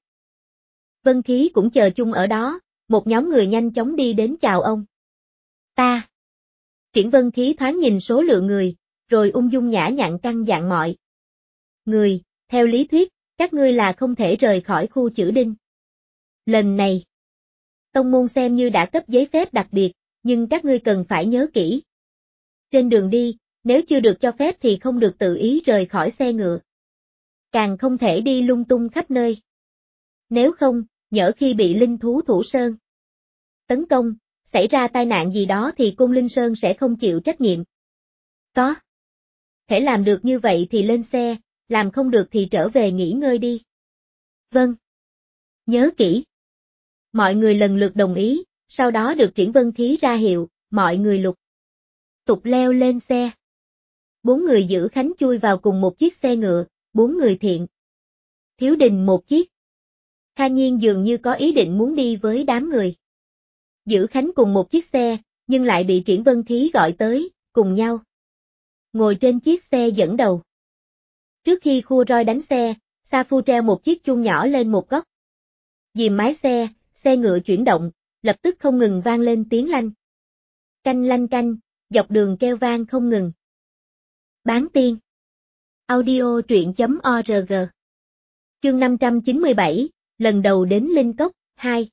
Speaker 1: Vân Khí cũng chờ chung ở đó, một nhóm người nhanh chóng đi đến chào ông. Ta. Triển Vân Khí thoáng nhìn số lượng người, rồi ung dung nhã nhặn căn dặn mọi người, theo lý thuyết, các ngươi là không thể rời khỏi khu Chữ Đinh. Lần này, tông môn xem như đã cấp giấy phép đặc biệt, nhưng các ngươi cần phải nhớ kỹ. Trên đường đi, nếu chưa được cho phép thì không được tự ý rời khỏi xe ngựa. Càng không thể đi lung tung khắp nơi. Nếu không, nhỡ khi bị linh thú Thủ Sơn tấn công, xảy ra tai nạn gì đó thì Côn Linh Sơn sẽ không chịu trách nhiệm. Có thể làm được như vậy thì lên xe, làm không được thì trở về nghỉ ngơi đi. Vâng. Nhớ kỹ. Mọi người lần lượt đồng ý, sau đó được Triển Vân Khí ra hiệu, mọi người lục tục leo lên xe. 4 người giữ khánh chui vào cùng một chiếc xe ngựa, 4 người Thiện Thiếu Đình một chiếc. Kha Nhiên dường như có ý định muốn đi với đám người giữ khánh cùng một chiếc xe, nhưng lại bị Triển Vân Khí gọi tới, cùng nhau ngồi trên chiếc xe dẫn đầu. Trước khi khua roi đánh xe, Sa Phu treo một chiếc chuông nhỏ lên một góc. Dìm mái xe, xe ngựa chuyển động, lập tức không ngừng vang lên tiếng lanh canh, dọc đường kêu vang không ngừng. Bán tiên. Audio truyện.org. Chương 597, lần đầu đến Linh Cốc, 2.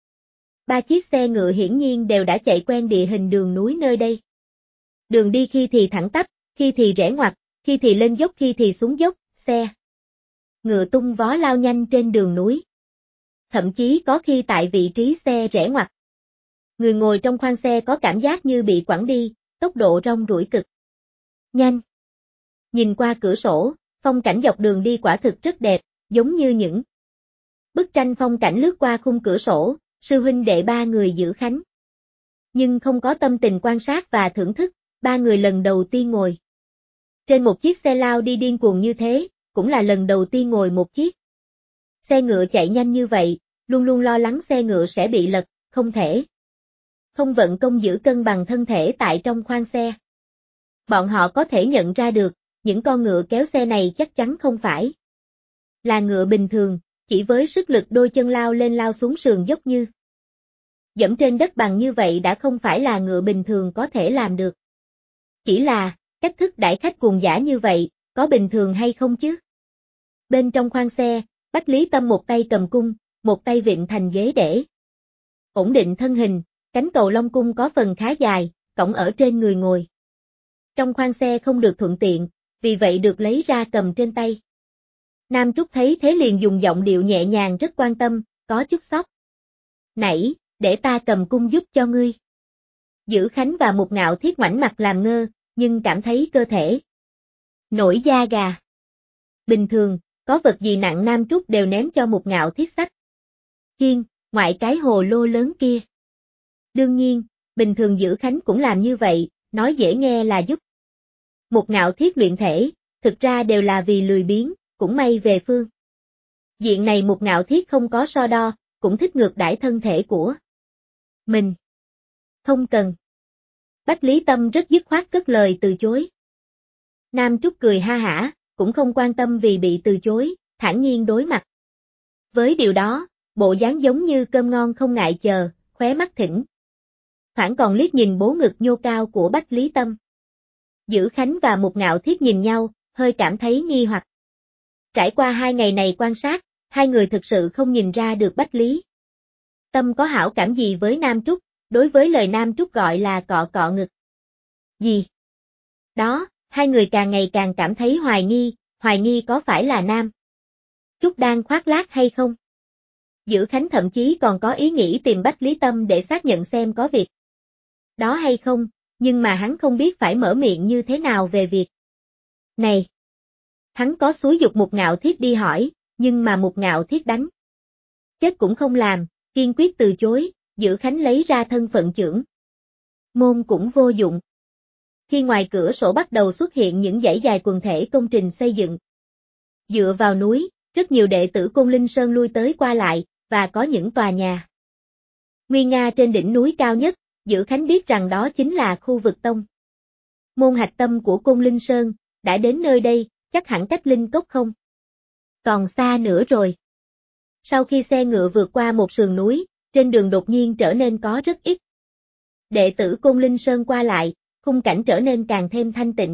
Speaker 1: 3 chiếc xe ngựa hiển nhiên đều đã chạy quen địa hình đường núi nơi đây. Đường đi khi thì thẳng tắp, khi thì rẽ ngoặt, khi thì lên dốc khi thì xuống dốc, xe ngựa tung vó lao nhanh trên đường núi. Thậm chí có khi tại vị trí xe rẽ ngoặt, người ngồi trong khoang xe có cảm giác như bị quẳng đi, tốc độ rong ruổi cực nhanh. Nhìn qua cửa sổ, phong cảnh dọc đường đi quả thực rất đẹp, giống như những bức tranh phong cảnh lướt qua khung cửa sổ, sư huynh đệ 3 người giữ khánh. Nhưng không có tâm tình quan sát và thưởng thức, 3 người lần đầu tiên ngồi trên một chiếc xe lao đi điên cuồng như thế, cũng là lần đầu tiên ngồi một chiếc xe ngựa chạy nhanh như vậy, luôn luôn lo lắng xe ngựa sẽ bị lật, không thể không vận công giữ cân bằng thân thể tại trong khoang xe. Bọn họ có thể nhận ra được, những con ngựa kéo xe này chắc chắn không phải là ngựa bình thường, chỉ với sức lực đôi chân lao lên lao xuống sườn dốc như dẫm trên đất bằng như vậy đã không phải là ngựa bình thường có thể làm được. Chỉ là, cách thức đãi khách cuồng dã như vậy, có bình thường hay không chứ? Bên trong khoang xe, Bách Lý Tâm một tay cầm cung, một tay vịn thành ghế để ổn định thân hình, cánh cầu long cung có phần khá dài, cõng ở trên người ngồi. Trong khoang xe không được thuận tiện, vì vậy được lấy ra cầm trên tay. Nam Trúc thấy thế liền dùng giọng điệu nhẹ nhàng rất quan tâm, có chút sốc. Nãy, để ta cầm cung giúp cho ngươi. Giữ Khánh và Mục Ngạo Thiết ngoảnh mặt làm ngơ, nhưng cảm thấy cơ thể nổi da gà. Bình thường, có vật gì nặng Nam Trúc đều ném cho Mục Ngạo Thiết xách. Kiên, ngoại cái hồ lô lớn kia. Đương nhiên, bình thường Giữ Khánh cũng làm như vậy, nói dễ nghe là giúp Mục Ngạo Thiết luyện thể, thực ra đều là vì lười biếng, cũng may về phương diện này Mục Ngạo Thiết không có so đo, cũng thích ngược đãi thân thể của mình. Không cần. Bách Lý Tâm rất dứt khoát cất lời từ chối. Nam Trúc cười ha hả, cũng không quan tâm vì bị từ chối, thản nhiên đối mặt. Với điều đó, bộ dáng giống như cơm ngon không ngại chờ, khóe mắt thỉnh. Thoảng còn liếc nhìn bố ngực nhô cao của Bách Lý Tâm. Giữ Khánh và Mục Ngạo Thiết nhìn nhau, hơi cảm thấy nghi hoặc. Trải qua 2 ngày này quan sát, hai người thực sự không nhìn ra được Bách Lý Tâm có hảo cảm gì với Nam Trúc, đối với lời Nam Trúc gọi là cọ cọ ngực. Gì? Đó, hai người càng ngày càng cảm thấy hoài nghi có phải là Nam Trúc đang khoác lác hay không? Giữ Khánh thậm chí còn có ý nghĩ tìm Bách Lý Tâm để xác nhận xem có việc đó hay không, nhưng mà hắn không biết phải mở miệng như thế nào về việc này. Hắn có xúi giục Mục Ngạo Thiết đi hỏi, nhưng mà Mục Ngạo Thiết đánh chết cũng không làm, kiên quyết từ chối, Dữ Khánh lấy ra thân phận trưởng môn cũng vô dụng. Khi ngoài cửa sổ bắt đầu xuất hiện những dãy dài quần thể công trình xây dựng. Dựa vào núi, rất nhiều đệ tử Côn Linh Sơn lui tới qua lại, và có những tòa nhà nguy nga trên đỉnh núi cao nhất, Dữ Khánh biết rằng đó chính là khu vực tông môn hạch tâm của Côn Linh Sơn, đã đến nơi đây, chắc hẳn cách Linh Cốc không còn xa nữa rồi. Sau khi xe ngựa vượt qua một sườn núi, trên đường đột nhiên trở nên có rất ít đệ tử Côn Linh Sơn qua lại, khung cảnh trở nên càng thêm thanh tịnh.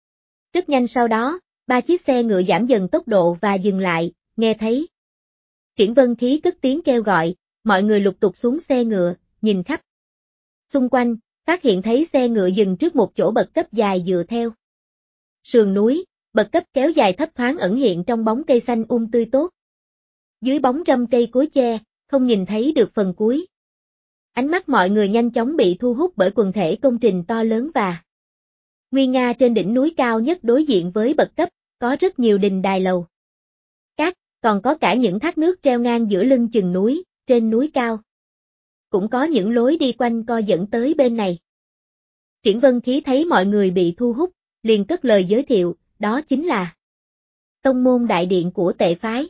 Speaker 1: Rất nhanh sau đó, 3 chiếc xe ngựa giảm dần tốc độ và dừng lại, nghe thấy Triển Vân Khí cất tiếng kêu gọi, mọi người lục tục xuống xe ngựa, nhìn khắp xung quanh, phát hiện thấy xe ngựa dừng trước một chỗ bậc cấp dài dựa theo sườn núi, bậc cấp kéo dài thấp thoáng ẩn hiện trong bóng cây xanh tươi tốt. Dưới bóng râm cây cối che, không nhìn thấy được phần cuối. Ánh mắt mọi người nhanh chóng bị thu hút bởi quần thể công trình to lớn và nguy nga trên đỉnh núi cao nhất đối diện với bậc cấp, có rất nhiều đình đài lầu cát, còn có cả những thác nước treo ngang giữa lưng chừng núi, trên núi cao. Cũng có những lối đi quanh co dẫn tới bên này. Triển Vân Khí thấy mọi người bị thu hút, liền cất lời giới thiệu, đó chính là tông môn đại điện của Tệ phái.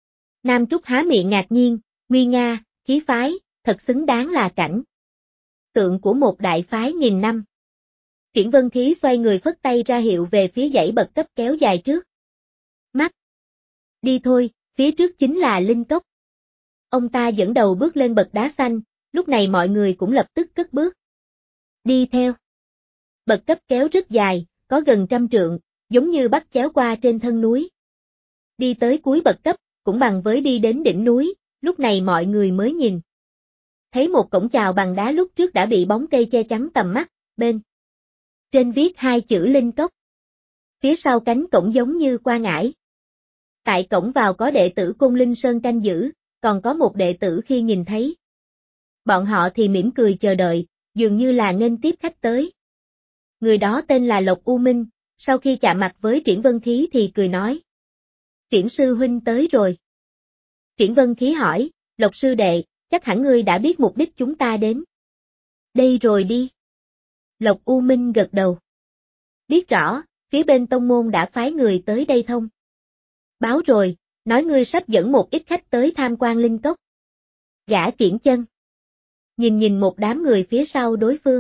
Speaker 1: Nam Trúc há miệng ngạc nhiên, nguy nga, khí phái, thật xứng đáng là cảnh tượng của một đại phái nghìn năm. Triển Vân Khí xoay người phất tay ra hiệu về phía dãy bậc cấp kéo dài trước mắt. Đi thôi, phía trước chính là Linh Cốc. Ông ta dẫn đầu bước lên bậc đá xanh, lúc này mọi người cũng lập tức cất bước. Đi theo. Bậc cấp kéo rất dài, có gần 100 trượng, giống như bắt chéo qua trên thân núi. Đi tới cuối bậc cấp, cũng bằng với đi đến đỉnh núi, lúc này mọi người mới nhìn. Thấy một cổng chào bằng đá lúc trước đã bị bóng cây che chắn tầm mắt, bên trên viết 2 chữ Linh Cốc. Phía sau cánh cổng giống như quan ải. Tại cổng vào có đệ tử Côn Linh Sơn canh giữ, còn có một đệ tử khi nhìn thấy bọn họ thì mỉm cười chờ đợi, dường như là nghênh tiếp khách tới. Người đó tên là Lộc U Minh, sau khi chạm mặt với Triển Vân Khí thì cười nói. Triển sư huynh tới rồi. Triển Vân Khí hỏi, Lộc sư đệ, chắc hẳn ngươi đã biết mục đích chúng ta đến đây rồi đi. Lộc U Minh gật đầu. Biết rõ, phía bên tông môn đã phái người tới đây thông báo rồi, nói ngươi sắp dẫn một ít khách tới tham quan Linh Cốc. Gã Triển Chân nhìn một đám người phía sau đối phương.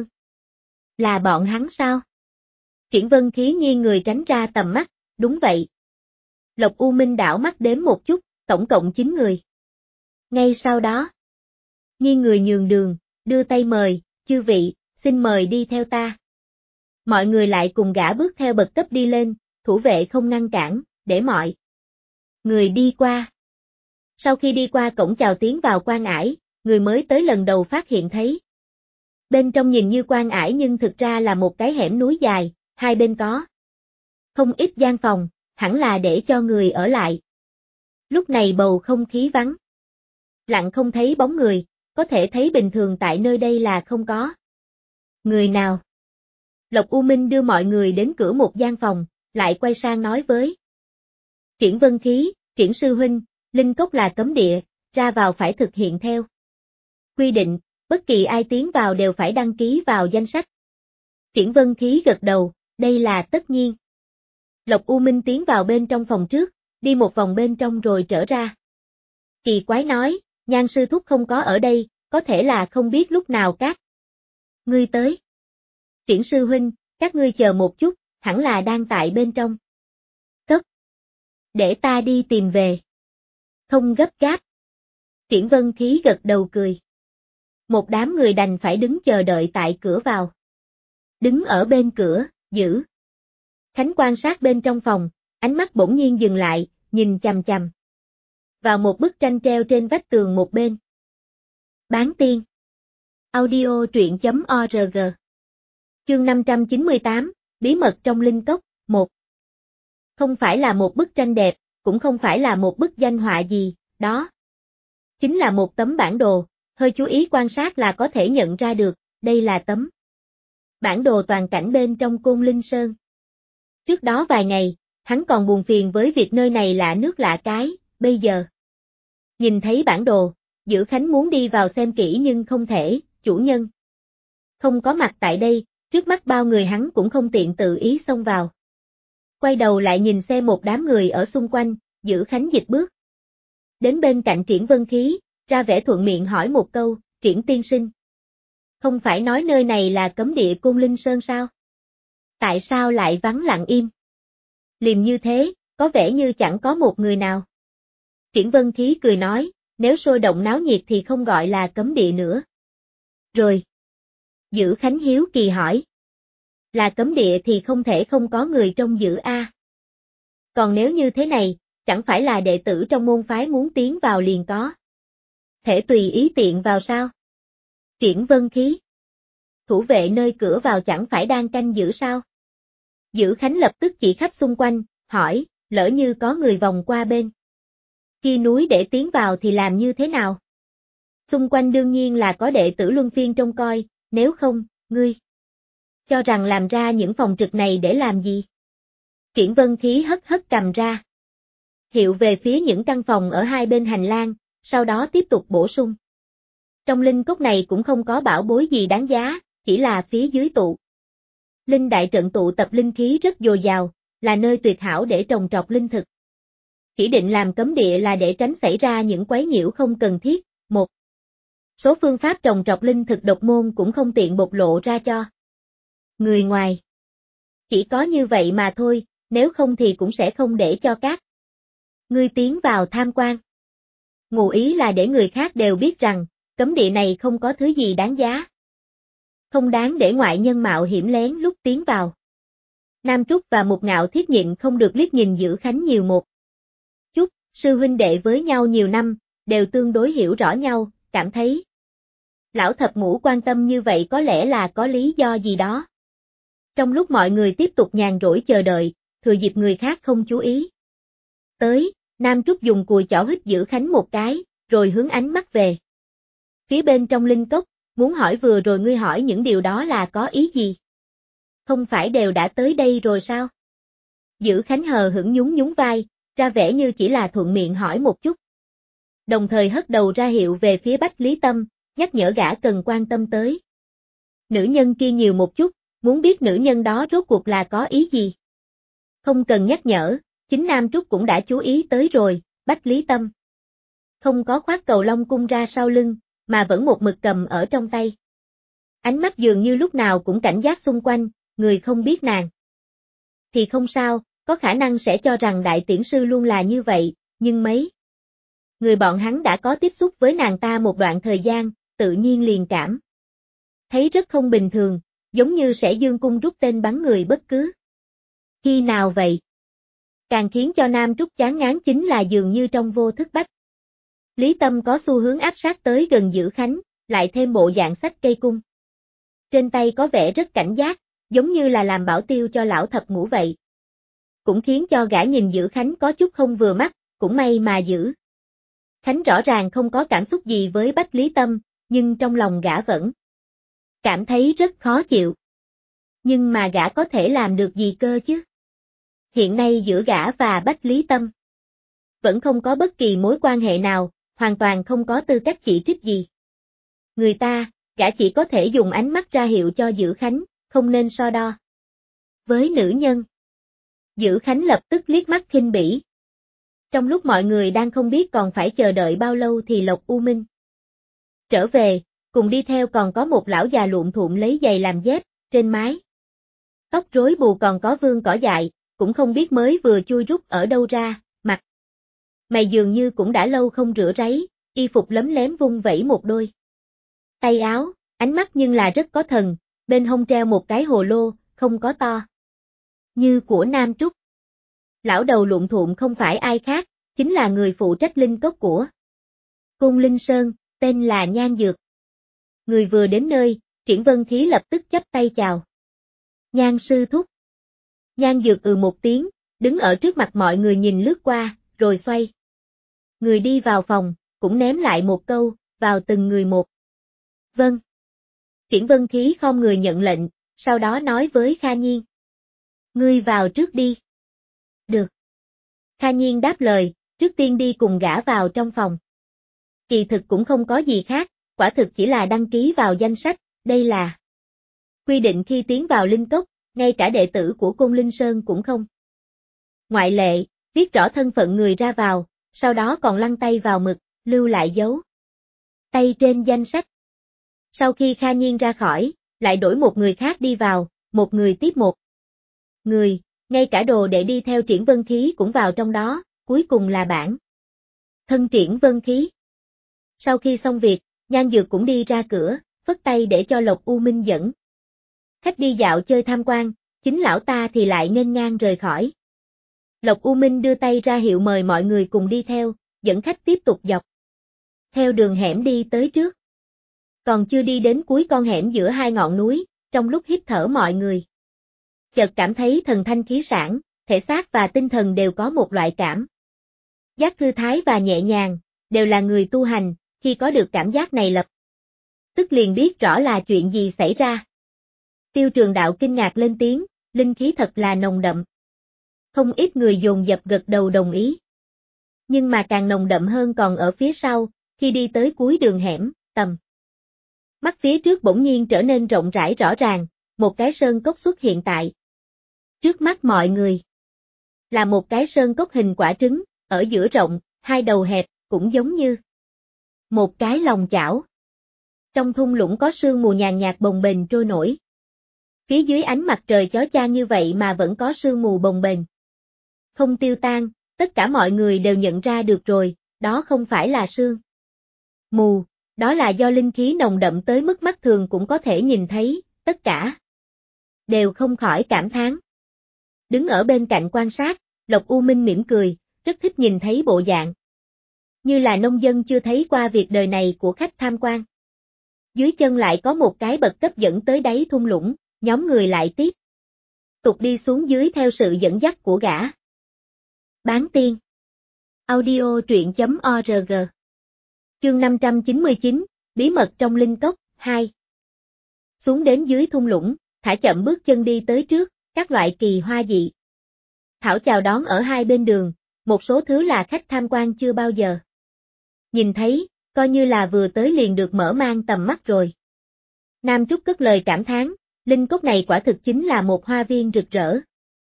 Speaker 1: Là bọn hắn sao? Triển Vân Khí nghiêng người tránh ra tầm mắt, đúng vậy. Lộc U Minh đảo mắt đếm một chút, tổng cộng 9 người. Ngay sau đó, nghiêng người nhường đường, đưa tay mời, chư vị, xin mời đi theo ta. Mọi người lại cùng gã bước theo bậc cấp đi lên, thủ vệ không ngăn cản, để mọi người đi qua. Sau khi đi qua cổng chào tiến vào quan ải, người mới tới lần đầu phát hiện thấy. Bên trong nhìn như quan ải nhưng thực ra là một cái hẻm núi dài, hai bên có không ít gian phòng, hẳn là để cho người ở lại. Lúc này bầu không khí vắng lặng không thấy bóng người, có thể thấy bình thường tại nơi đây là không có người nào. Lộc U Minh đưa mọi người đến cửa một gian phòng, lại quay sang nói với Triển Vân Khí, Triển sư huynh, Linh Cốc là cấm địa, ra vào phải thực hiện theo quy định, bất kỳ ai tiến vào đều phải đăng ký vào danh sách. Triển Vân Khí gật đầu, đây là tất nhiên. Lộc U Minh tiến vào bên trong phòng trước, đi một vòng bên trong rồi trở ra. Kỳ quái nói, Nhan sư thúc không có ở đây, có thể là không biết lúc nào các ngươi tới. Triển sư huynh, các ngươi chờ một chút, hẳn là đang tại bên trong. Cất. Để ta đi tìm về. Không gấp gáp. Triển Vân Khí gật đầu cười. Một đám người đành phải đứng chờ đợi tại cửa vào. Đứng ở bên cửa, giữ. Khánh quan sát bên trong phòng, ánh mắt bỗng nhiên dừng lại, nhìn chằm chằm vào một bức tranh treo trên vách tường một bên. Bán tiên. Audio truyện.org. Chương 598, Bí mật trong Linh Cốc, 1. Không phải là một bức tranh đẹp, cũng không phải là một bức danh họa gì, đó chính là một tấm bản đồ, hơi chú ý quan sát là có thể nhận ra được, đây là tấm bản đồ toàn cảnh bên trong Côn Linh Sơn. Trước đó vài ngày, hắn còn buồn phiền với việc nơi này lạ nước lạ cái, bây giờ nhìn thấy bản đồ, Dữ Khánh muốn đi vào xem kỹ nhưng không thể, chủ nhân không có mặt tại đây, trước mắt bao người hắn cũng không tiện tự ý xông vào. Quay đầu lại nhìn xem một đám người ở xung quanh, Dữ Khánh dịch bước đến bên cạnh Triển Vân Khí, ra vẻ thuận miệng hỏi một câu, Triển tiên sinh. Không phải nói nơi này là cấm địa Côn Linh Sơn sao? Tại sao lại vắng lặng im? Liềm như thế, có vẻ như chẳng có một người nào. Triển Vân Khí cười nói, nếu sôi động náo nhiệt thì không gọi là cấm địa nữa. Rồi. Dữ Khánh hiếu kỳ hỏi. Là cấm địa thì không thể không có người trông giữ a. Còn nếu như thế này, chẳng phải là đệ tử trong môn phái muốn tiến vào liền có. Thể tùy ý tiện vào sao? Triển Vân Khí. Thủ vệ nơi cửa vào chẳng phải đang canh giữ sao? Dữ Khánh lập tức chỉ khắp xung quanh, hỏi, lỡ như có người vòng qua bên kia núi để tiến vào thì làm như thế nào? Xung quanh đương nhiên là có đệ tử luân phiên trông coi, nếu không, ngươi cho rằng làm ra những phòng trực này để làm gì? Triển Vân Khí hất hất cầm ra. Hiệu về phía những căn phòng ở hai bên hành lang, sau đó tiếp tục bổ sung. Trong linh cốc này cũng không có bảo bối gì đáng giá, chỉ là phía dưới tụ. Linh đại trận tụ tập linh khí rất dồi dào, là nơi tuyệt hảo để trồng trọt linh thực. Chỉ định làm cấm địa là để tránh xảy ra những quấy nhiễu không cần thiết. Một số phương pháp trồng trọt linh thực độc môn cũng không tiện bộc lộ ra cho người ngoài. Chỉ có như vậy mà thôi, nếu không thì cũng sẽ không để cho các ngươi tiến vào tham quan. Ngụ ý là để người khác đều biết rằng, cấm địa này không có thứ gì đáng giá. Không đáng để ngoại nhân mạo hiểm lén lúc tiến vào. Nam Trúc và Mục Ngạo Thiết nhịn không được liếc nhìn Dữ Khánh nhiều một chút, sư huynh đệ với nhau nhiều năm, đều tương đối hiểu rõ nhau, cảm thấy lão thập ngũ quan tâm như vậy có lẽ là có lý do gì đó. Trong lúc mọi người tiếp tục nhàn rỗi chờ đợi, thừa dịp người khác không chú ý. Tới, Nam Trúc dùng cùi chỏ hít Dữ Khánh một cái, rồi hướng ánh mắt về phía bên trong linh cốc, muốn hỏi vừa rồi ngươi hỏi những điều đó là có ý gì? Không phải đều đã tới đây rồi sao? Dữ Khánh hờ hững nhún nhún vai, ra vẻ như chỉ là thuận miệng hỏi một chút. Đồng thời hất đầu ra hiệu về phía Bách Lý Tâm, nhắc nhở gã cần quan tâm tới nữ nhân kia nhiều một chút, muốn biết nữ nhân đó rốt cuộc là có ý gì. Không cần nhắc nhở, chính Nam Trúc cũng đã chú ý tới rồi, Bách Lý Tâm không có khoác cầu long cung ra sau lưng, mà vẫn một mực cầm ở trong tay. Ánh mắt dường như lúc nào cũng cảnh giác xung quanh, người không biết nàng thì không sao, có khả năng sẽ cho rằng đại tiễn sư luôn là như vậy, nhưng mấy người bọn hắn đã có tiếp xúc với nàng ta một đoạn thời gian, tự nhiên liền cảm thấy rất không bình thường, giống như sẽ dương cung rút tên bắn người bất cứ khi nào vậy. Càng khiến cho Nam Trúc chán ngán chính là dường như trong vô thức Bách Lý Tâm có xu hướng áp sát tới gần Dữ Khánh, lại thêm bộ dạng xách cây cung. Trên tay có vẻ rất cảnh giác, giống như là làm bảo tiêu cho lão thập ngũ vậy. Cũng khiến cho gã nhìn Dữ Khánh có chút không vừa mắt, cũng may mà Dữ Khánh rõ ràng không có cảm xúc gì với Bách Lý Tâm, nhưng trong lòng gã vẫn cảm thấy rất khó chịu. Nhưng mà gã có thể làm được gì cơ chứ? Hiện nay giữa gã và Bách Lý Tâm vẫn không có bất kỳ mối quan hệ nào, hoàn toàn không có tư cách chỉ trích gì. Người ta, gã chỉ có thể dùng ánh mắt ra hiệu cho Dữ Khánh, không nên so đo với nữ nhân. Dữ Khánh lập tức liếc mắt khinh bỉ. Trong lúc mọi người đang không biết còn phải chờ đợi bao lâu thì Lộc U Minh trở về, cùng đi theo còn có một lão già luộm thuộm lấy giày làm dép, trên mái tóc rối bù còn có vương cỏ dại, cũng không biết mới vừa chui rút ở đâu ra, mặt mày dường như cũng đã lâu không rửa ráy, y phục lấm lém vung vẩy một đôi tay áo, ánh mắt nhưng là rất có thần, bên hông treo một cái hồ lô, không có to như của Nam Trúc. Lão đầu luộm thuộm không phải ai khác, chính là người phụ trách linh cốc của Côn Linh Sơn, tên là Nhan Dược. Người vừa đến nơi, Triển Vân Khí lập tức chắp tay chào. Nhan sư thúc. Nhan Dược một tiếng, đứng ở trước mặt mọi người nhìn lướt qua, rồi xoay người đi vào phòng, cũng ném lại một câu, vào từng người một. Vâng. Triển Vân Khí khom người nhận lệnh, sau đó nói với Kha Nhiên. Ngươi vào trước đi. Được. Kha Nhiên đáp lời, trước tiên đi cùng gã vào trong phòng. Kỳ thực cũng không có gì khác, quả thực chỉ là đăng ký vào danh sách, đây là quy định khi tiến vào linh cốc, ngay cả đệ tử của Côn Linh Sơn cũng không ngoại lệ, viết rõ thân phận người ra vào, sau đó còn lăn tay vào mực, lưu lại dấu tay trên danh sách. Sau khi Kha Nhiên ra khỏi, lại đổi một người khác đi vào, một người tiếp một người, ngay cả đồ để đi theo Triển Vân Khí cũng vào trong đó, cuối cùng là bản thân Triển Vân Khí. Sau khi xong việc, Nhan Dược cũng đi ra cửa, phất tay để cho Lộc U Minh dẫn khách đi dạo chơi tham quan, chính lão ta thì lại nghênh ngang rời khỏi. Lộc U Minh đưa tay ra hiệu mời mọi người cùng đi theo, dẫn khách tiếp tục dọc theo đường hẻm đi tới trước. Còn chưa đi đến cuối con hẻm giữa hai ngọn núi, trong lúc hít thở mọi người chợt cảm thấy thần thanh khí sảng, thể xác và tinh thần đều có một loại cảm giác thư thái và nhẹ nhàng, đều là người tu hành, khi có được cảm giác này lập tức liền biết rõ là chuyện gì xảy ra. Tiêu Trường Đạo kinh ngạc lên tiếng, linh khí thật là nồng đậm. Không ít người dồn dập gật đầu đồng ý. Nhưng mà càng nồng đậm hơn còn ở phía sau, khi đi tới cuối đường hẻm, tầm mắt phía trước bỗng nhiên trở nên rộng rãi rõ ràng, một cái sơn cốc xuất hiện tại trước mắt mọi người. Là một cái sơn cốc hình quả trứng, ở giữa rộng, hai đầu hẹp, cũng giống như một cái lòng chảo. Trong thung lũng có sương mù nhàn nhạt bồng bềnh trôi nổi. Phía dưới ánh mặt trời chói chang như vậy mà vẫn có sương mù bồng bềnh không tiêu tan, tất cả mọi người đều nhận ra được rồi, đó không phải là sương mù, đó là do linh khí nồng đậm tới mức mắt thường cũng có thể nhìn thấy, tất cả đều không khỏi cảm thán. Đứng ở bên cạnh quan sát, Lộc U Minh mỉm cười, rất thích nhìn thấy bộ dạng như là nông dân chưa thấy qua việc đời này của khách tham quan. Dưới chân lại có một cái bậc cấp dẫn tới đáy thung lũng, nhóm người lại tiếp tục đi xuống dưới theo sự dẫn dắt của gã Bán Tiên. Audio truyện.org. Chương 599, Bí mật trong linh cốc, 2. Xuống đến dưới thung lũng, thả chậm bước chân đi tới trước, các loại kỳ hoa dị thảo chào đón ở hai bên đường, một số thứ là khách tham quan chưa bao giờ nhìn thấy, coi như là vừa tới liền được mở mang tầm mắt rồi. Nam Trúc cất lời cảm thán, linh cốc này quả thực chính là một hoa viên rực rỡ.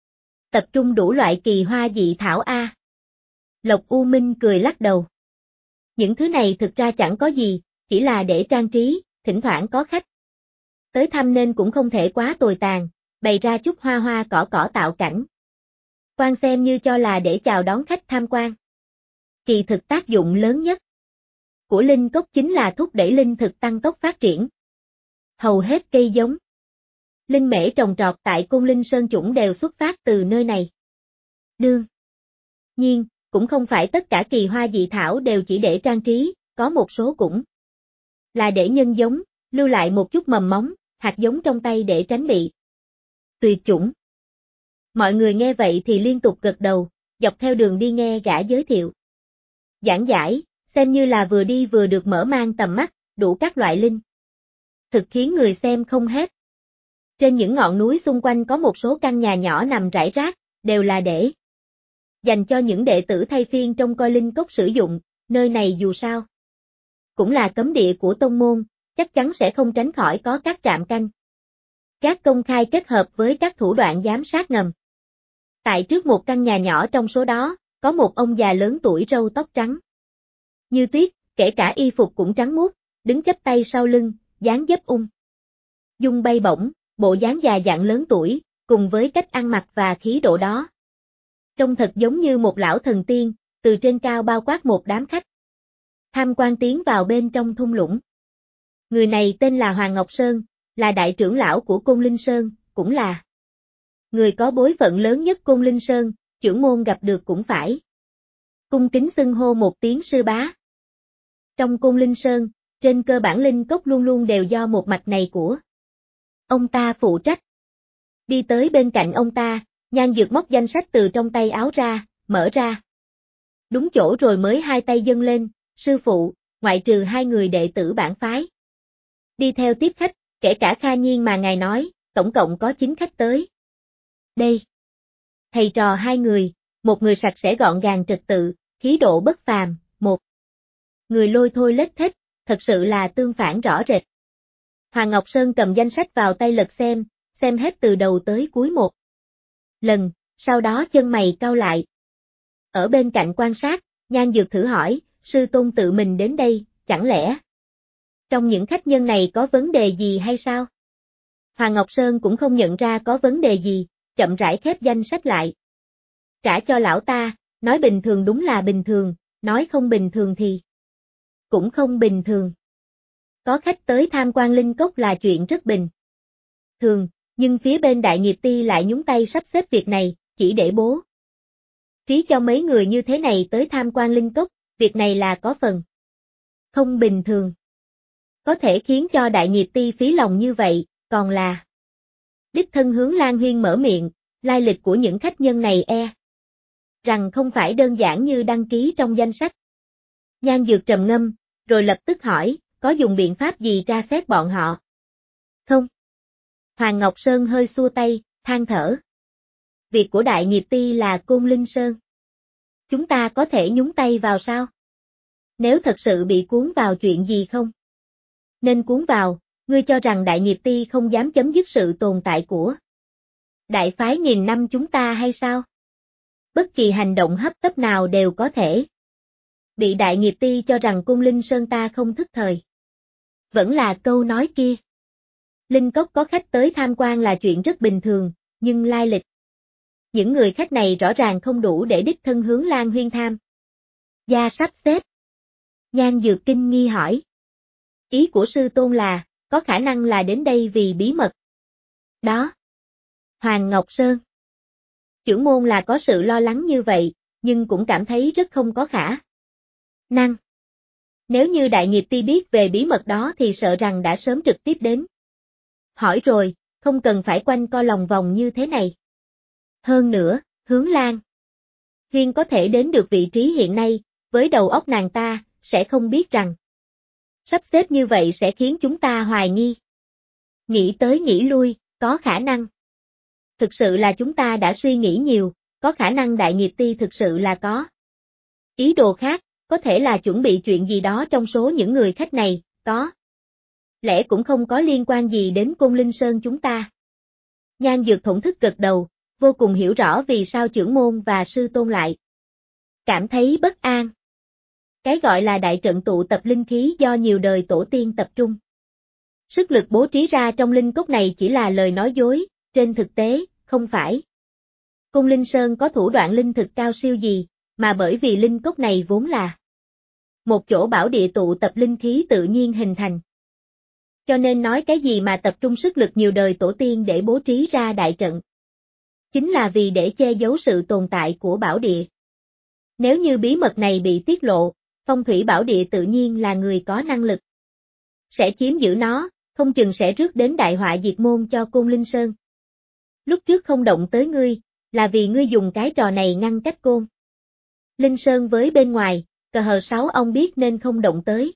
Speaker 1: Tập trung đủ loại kỳ hoa dị thảo a. Lộc U Minh cười lắc đầu. Những thứ này thực ra chẳng có gì, chỉ là để trang trí, thỉnh thoảng có khách tới thăm nên cũng không thể quá tồi tàn, bày ra chút hoa hoa cỏ tạo cảnh. Quan xem như cho là để chào đón khách tham quan. Kỳ thực tác dụng lớn nhất của linh cốc chính là thúc đẩy linh thực tăng tốc phát triển. Hầu hết cây giống linh mễ trồng trọt tại Côn Linh Sơn chủng đều xuất phát từ nơi này. Đương nhiên, cũng không phải tất cả kỳ hoa dị thảo đều chỉ để trang trí, có một số cũng là để nhân giống, lưu lại một chút mầm móng, hạt giống trong tay để tránh bị tuyệt chủng. Mọi người nghe vậy thì liên tục gật đầu, dọc theo đường đi nghe gã giới thiệu giảng giải, xem như là vừa đi vừa được mở mang tầm mắt, đủ các loại linh thực khiến người xem không hết. Trên những ngọn núi xung quanh có một số căn nhà nhỏ nằm rải rác, đều là để dành cho những đệ tử thay phiên trông coi linh cốc sử dụng, nơi này dù sao cũng là cấm địa của tông môn, chắc chắn sẽ không tránh khỏi có các trạm canh gác công khai kết hợp với các thủ đoạn giám sát ngầm. Tại trước một căn nhà nhỏ trong số đó, có một ông già lớn tuổi râu tóc trắng như tuyết, kể cả y phục cũng trắng muốt, đứng chắp tay sau lưng, dáng dấp dung bay bổng, bộ dáng già dặn lớn tuổi, cùng với cách ăn mặc và khí độ đó. Trông thật giống như một lão thần tiên, từ trên cao bao quát một đám khách tham quan tiến vào bên trong thung lũng. Người này tên là Hoàng Ngọc Sơn, là đại trưởng lão của Côn Linh Sơn, cũng là người có bối phận lớn nhất Côn Linh Sơn, trưởng môn gặp được cũng phải cung kính xưng hô một tiếng sư bá. Trong Côn Linh Sơn, trên cơ bản linh cốc luôn luôn đều do một mạch này của ông ta phụ trách. Đi tới bên cạnh ông ta, Nhan Dược móc danh sách từ trong tay áo ra, mở ra. Đúng chỗ rồi mới hai tay dâng lên, sư phụ, ngoại trừ hai người đệ tử bản phái đi theo tiếp khách, kể cả Kha Nhiên mà ngài nói, tổng cộng có 9 khách tới. Đây, thầy trò hai người, một người sạch sẽ gọn gàng trật tự, khí độ bất phàm, một người lôi thôi lết thết, thật sự là tương phản rõ rệt. Hoàng Ngọc Sơn cầm danh sách vào tay lật xem hết từ đầu tới cuối một lần, sau đó chân mày cau lại. Ở bên cạnh quan sát, Nhan Dược thử hỏi, sư tôn tự mình đến đây, chẳng lẽ trong những khách nhân này có vấn đề gì hay sao? Hoàng Ngọc Sơn cũng không nhận ra có vấn đề gì, chậm rãi khép danh sách lại. Trả cho lão ta, nói bình thường đúng là bình thường, nói không bình thường thì cũng không bình thường. Có khách tới tham quan linh cốc là chuyện rất bình thường, nhưng phía bên Đại Nghiệp Ty lại nhúng tay sắp xếp việc này, chỉ để bố trí cho mấy người như thế này tới tham quan linh cốc, việc này là có phần không bình thường. Có thể khiến cho Đại Nghiệp Ty phí lòng như vậy, còn là đích thân Hướng Lan Huyên mở miệng, lai lịch của những khách nhân này rằng không phải đơn giản như đăng ký trong danh sách. Nhan Dược trầm ngâm, rồi lập tức hỏi, có dùng biện pháp gì tra xét bọn họ? Không. Hoàng Ngọc Sơn hơi xua tay, than thở. Việc của Đại Nghiệp Ty là Côn Linh Sơn. Chúng ta có thể nhúng tay vào sao? Nếu thật sự bị cuốn vào chuyện gì không? Nên cuốn vào, ngươi cho rằng Đại Nghiệp Ty không dám chấm dứt sự tồn tại của đại phái nghìn năm chúng ta hay sao? Bất kỳ hành động hấp tấp nào đều có thể bị Đại Nghiệp Ty cho rằng Côn Linh Sơn ta không thức thời. Vẫn là câu nói kia. Linh cốc có khách tới tham quan là chuyện rất bình thường, nhưng lai lịch những người khách này rõ ràng không đủ để đích thân Hướng Lan Huyên tham gia sắp xếp. Nhan Dược kinh nghi hỏi. Ý của sư tôn là, có khả năng là đến đây vì bí mật đó. Hoàng Ngọc Sơn. Chưởng môn là có sự lo lắng như vậy, nhưng cũng cảm thấy rất không có khả năng. Nếu như Đại Nghiệp Ty biết về bí mật đó thì sợ rằng đã sớm trực tiếp đến hỏi rồi, không cần phải quanh co lòng vòng như thế này. Hơn nữa, Hướng Lan Huyên có thể đến được vị trí hiện nay, với đầu óc nàng ta, sẽ không biết rằng sắp xếp như vậy sẽ khiến chúng ta hoài nghi. Nghĩ tới nghĩ lui, có khả năng. Thực sự là chúng ta đã suy nghĩ nhiều, có khả năng Đại Nghiệp Ty thực sự là có ý đồ khác, có thể là chuẩn bị chuyện gì đó trong số những người khách này, có lẽ cũng không có liên quan gì đến Côn Linh Sơn chúng ta. Nhan Dược thổn thức gật đầu, vô cùng hiểu rõ vì sao chưởng môn và sư tôn lại cảm thấy bất an. Cái gọi là đại trận tụ tập linh khí do nhiều đời tổ tiên tập trung sức lực bố trí ra trong linh cốc này chỉ là lời nói dối, trên thực tế, không phải Côn Linh Sơn có thủ đoạn linh thực cao siêu gì, mà bởi vì linh cốc này vốn là một chỗ bảo địa tụ tập linh khí tự nhiên hình thành. Cho nên nói cái gì mà tập trung sức lực nhiều đời tổ tiên để bố trí ra đại trận, chính là vì để che giấu sự tồn tại của bảo địa. Nếu như bí mật này bị tiết lộ, phong thủy bảo địa tự nhiên là người có năng lực sẽ chiếm giữ nó, không chừng sẽ rước đến đại họa diệt môn cho Côn Linh Sơn. Lúc trước không động tới ngươi, là vì ngươi dùng cái trò này ngăn cách Côn Linh Sơn với bên ngoài, cờ hờ sáu ông biết nên không động tới.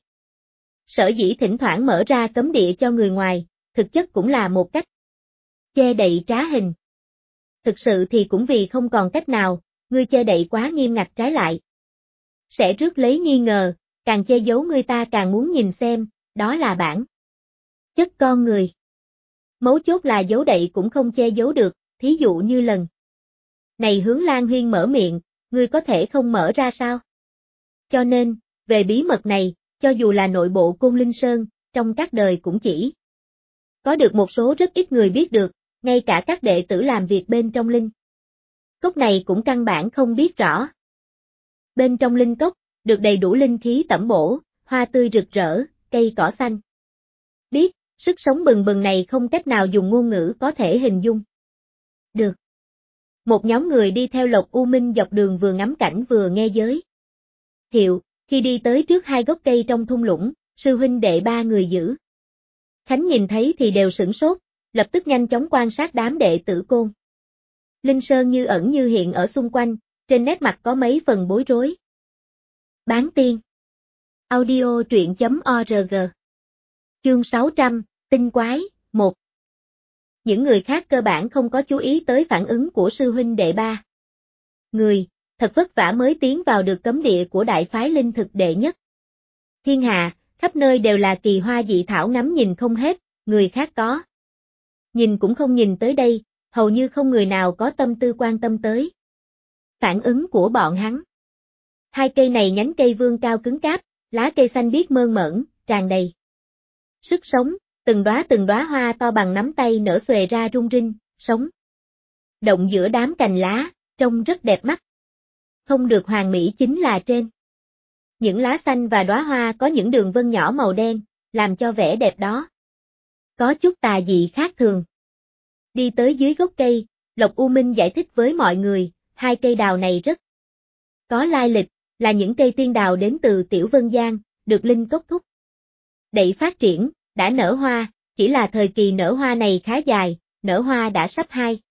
Speaker 1: Sở dĩ thỉnh thoảng mở ra cấm địa cho người ngoài, thực chất cũng là một cách che đậy trá hình. Thực sự thì cũng vì không còn cách nào, ngươi che đậy quá nghiêm ngặt trái lại sẽ rước lấy nghi ngờ, càng che giấu người ta càng muốn nhìn xem, đó là bản chất con người. Mấu chốt là giấu đậy cũng không che giấu được, thí dụ như lần này Hướng Lan Huyên mở miệng, ngươi có thể không mở ra sao? Cho nên, về bí mật này, cho dù là nội bộ Côn Linh Sơn, trong các đời cũng chỉ có được một số rất ít người biết được, ngay cả các đệ tử làm việc bên trong linh cốc này cũng căn bản không biết rõ. Bên trong linh cốc, được đầy đủ linh khí tẩm bổ, hoa tươi rực rỡ, cây cỏ xanh biếc, sức sống bừng bừng này không cách nào dùng ngôn ngữ có thể hình dung được. Một nhóm người đi theo Lộc U Minh dọc đường vừa ngắm cảnh vừa nghe giới thiệu, khi đi tới trước hai gốc cây trong thung lũng, sư huynh đệ ba người giữ Khánh nhìn thấy thì đều sửng sốt, lập tức nhanh chóng quan sát đám đệ tử Côn Linh Sơn như ẩn như hiện ở xung quanh, trên nét mặt có mấy phần bối rối. Bán tiên. Audio truyện.org. Chương 600, Tinh Quái, 1. Những người khác cơ bản không có chú ý tới phản ứng của sư huynh đệ ba người, thật vất vả mới tiến vào được cấm địa của đại phái linh thực đệ nhất. Thiên hạ, khắp nơi đều là kỳ hoa dị thảo ngắm nhìn không hết, người khác có. Nhìn cũng không nhìn tới đây, hầu như không người nào có tâm tư quan tâm tới. Phản ứng của bọn hắn. Hai cây này nhánh cây vươn cao cứng cáp, lá cây xanh biếc mơn mởn, tràn đầy sức sống, từng đóa hoa to bằng nắm tay nở xòe ra rung rinh, sống động giữa đám cành lá, trông rất đẹp mắt. Không được hoàn mỹ chính là trên những lá xanh và đóa hoa có những đường vân nhỏ màu đen, làm cho vẻ đẹp đó có chút tà dị khác thường. Đi tới dưới gốc cây, Lộc U Minh giải thích với mọi người, hai cây đào này rất có lai lịch, là những cây tiên đào đến từ Tiểu Vân Giang, được Linh Cốc thúc đẩy phát triển, đã nở hoa, chỉ là thời kỳ nở hoa này khá dài, nở hoa đã sắp 2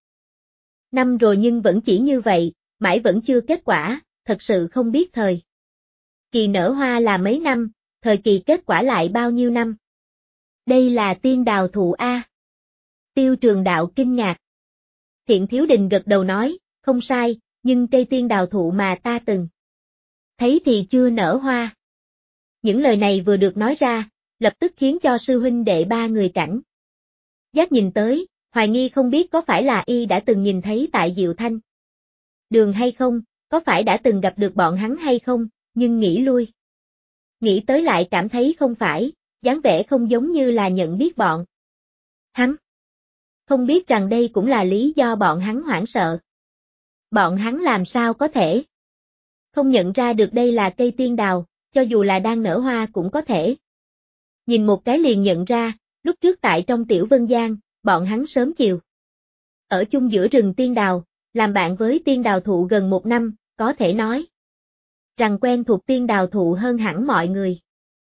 Speaker 1: năm rồi nhưng vẫn chỉ như vậy, mãi vẫn chưa kết quả, thật sự không biết thời kỳ nở hoa là mấy năm, thời kỳ kết quả lại bao nhiêu năm. Đây là tiên đào thụ A. Tiêu Trường Đạo kinh ngạc. Thiện Thiếu Đình gật đầu nói, không sai, nhưng cây tiên đào thụ mà ta từng thấy thì chưa nở hoa. Những lời này vừa được nói ra, lập tức khiến cho sư huynh đệ ba người cảnh giác nhìn tới, hoài nghi không biết có phải là y đã từng nhìn thấy tại Diệu Thanh đường hay không, có phải đã từng gặp được bọn hắn hay không, nhưng nghĩ lui. Nghĩ tới lại cảm thấy không phải, dáng vẻ không giống như là nhận biết bọn hắn. Không biết rằng đây cũng là lý do bọn hắn hoảng sợ. Bọn hắn làm sao có thể không nhận ra được đây là cây tiên đào, cho dù là đang nở hoa cũng có thể. Nhìn một cái liền nhận ra, lúc trước tại trong Tiểu Vân Giang, bọn hắn sớm chiều ở chung giữa rừng tiên đào, làm bạn với tiên đào thụ gần 1 năm, có thể nói rằng quen thuộc tiên đào thụ hơn hẳn mọi người.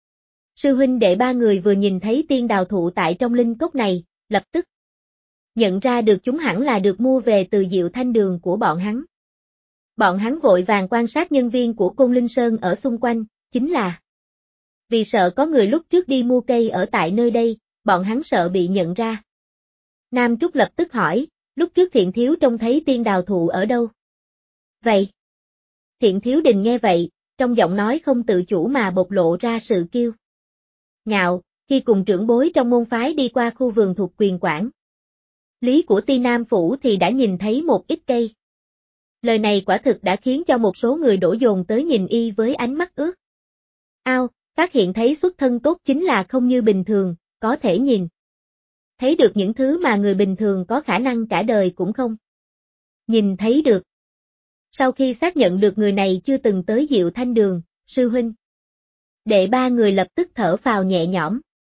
Speaker 1: Sư huynh đệ ba người vừa nhìn thấy tiên đào thụ tại trong linh cốc này, lập tức nhận ra được chúng hẳn là được mua về từ Diệu Thanh đường của bọn hắn. Bọn hắn vội vàng quan sát nhân viên của Côn Linh Sơn ở xung quanh, chính là vì sợ có người lúc trước đi mua cây ở tại nơi đây, bọn hắn sợ bị nhận ra. Nam Trúc lập tức hỏi, lúc trước Thiện Thiếu trông thấy tiên đào thụ ở đâu? Vậy? Thiện Thiếu Đình nghe vậy, trong giọng nói không tự chủ mà bộc lộ ra sự kiêu ngạo, khi cùng trưởng bối trong môn phái đi qua khu vườn thuộc quyền quản lý của Ti Nam Phủ thì đã nhìn thấy một ít cây. Lời này quả thực đã khiến cho một số người đổ dồn tới nhìn y với ánh mắt ước ao, phát hiện thấy xuất thân tốt chính là không như bình thường, có thể nhìn thấy được những thứ mà người bình thường có khả năng cả đời cũng không nhìn thấy được. Sau khi xác nhận được người này chưa từng tới Diệu Thanh đường, sư huynh đệ ba người lập tức thở phào nhẹ nhõm.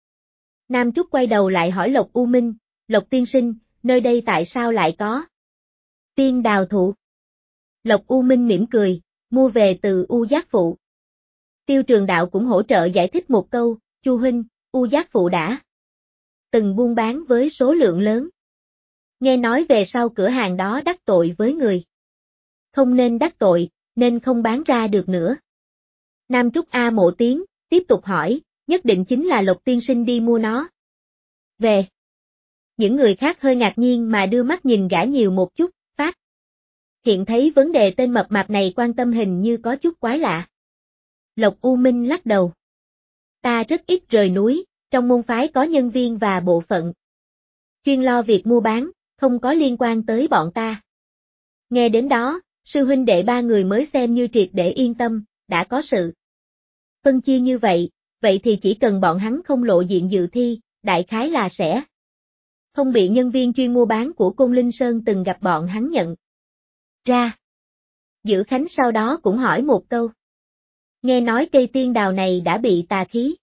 Speaker 1: Nam Trúc quay đầu lại hỏi Lộc U Minh, Lộc tiên sinh, nơi đây tại sao lại có tiên đào thụ? Lộc U Minh mỉm cười, mua về từ U Giác Phụ. Tiêu Trường Đạo cũng hỗ trợ giải thích một câu, Chu huynh, U Giác Phụ đã từng buôn bán với số lượng lớn. Nghe nói về sau cửa hàng đó đắc tội với người không nên đắc tội, nên không bán ra được nữa. Nam Trúc A một tiếng, tiếp tục hỏi, nhất định chính là Lộc tiên sinh đi mua nó về. Những người khác hơi ngạc nhiên mà đưa mắt nhìn gã nhiều một chút, phát hiện thấy vấn đề tên mập mạp này quan tâm hình như có chút quái lạ. Lộc U Minh lắc đầu. Ta rất ít rời núi, trong môn phái có nhân viên và bộ phận chuyên lo việc mua bán, không có liên quan tới bọn ta. Nghe đến đó, sư huynh đệ ba người mới xem như triệt để yên tâm, đã có sự phân chia như vậy, vậy thì chỉ cần bọn hắn không lộ diện dự thi, đại khái là sẽ không bị nhân viên chuyên mua bán của Côn Linh Sơn từng gặp bọn hắn nhận ra. Dữ Khánh sau đó cũng hỏi một câu. Nghe nói cây tiên đào này đã bị tà khí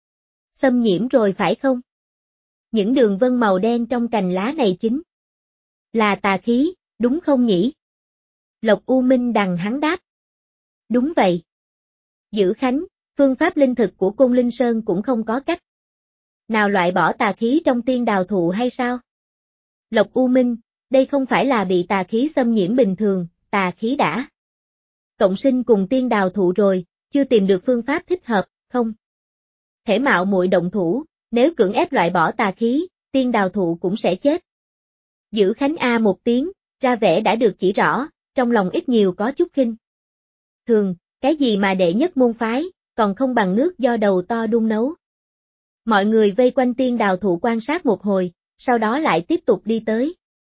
Speaker 1: xâm nhiễm rồi phải không? Những đường vân màu đen trong cành lá này chính là tà khí, đúng không nhỉ? Lộc U Minh đằng hắn đáp. Đúng vậy. Dữ Khánh, phương pháp linh thực của Côn Linh Sơn cũng không có cách nào loại bỏ tà khí trong tiên đào thụ hay sao? Lộc U Minh, đây không phải là bị tà khí xâm nhiễm bình thường, tà khí đã cộng sinh cùng tiên đào thụ rồi, chưa tìm được phương pháp thích hợp, không thể mạo muội động thủ, nếu cưỡng ép loại bỏ tà khí, tiên đào thụ cũng sẽ chết. Dữ Khánh A một tiếng, ra vẻ đã được chỉ rõ, trong lòng ít nhiều có chút khinh thường, cái gì mà đệ nhất môn phái, còn không bằng nước do đầu to đun nấu. Mọi người vây quanh tiên đào thụ quan sát một hồi, sau đó lại tiếp tục đi tới.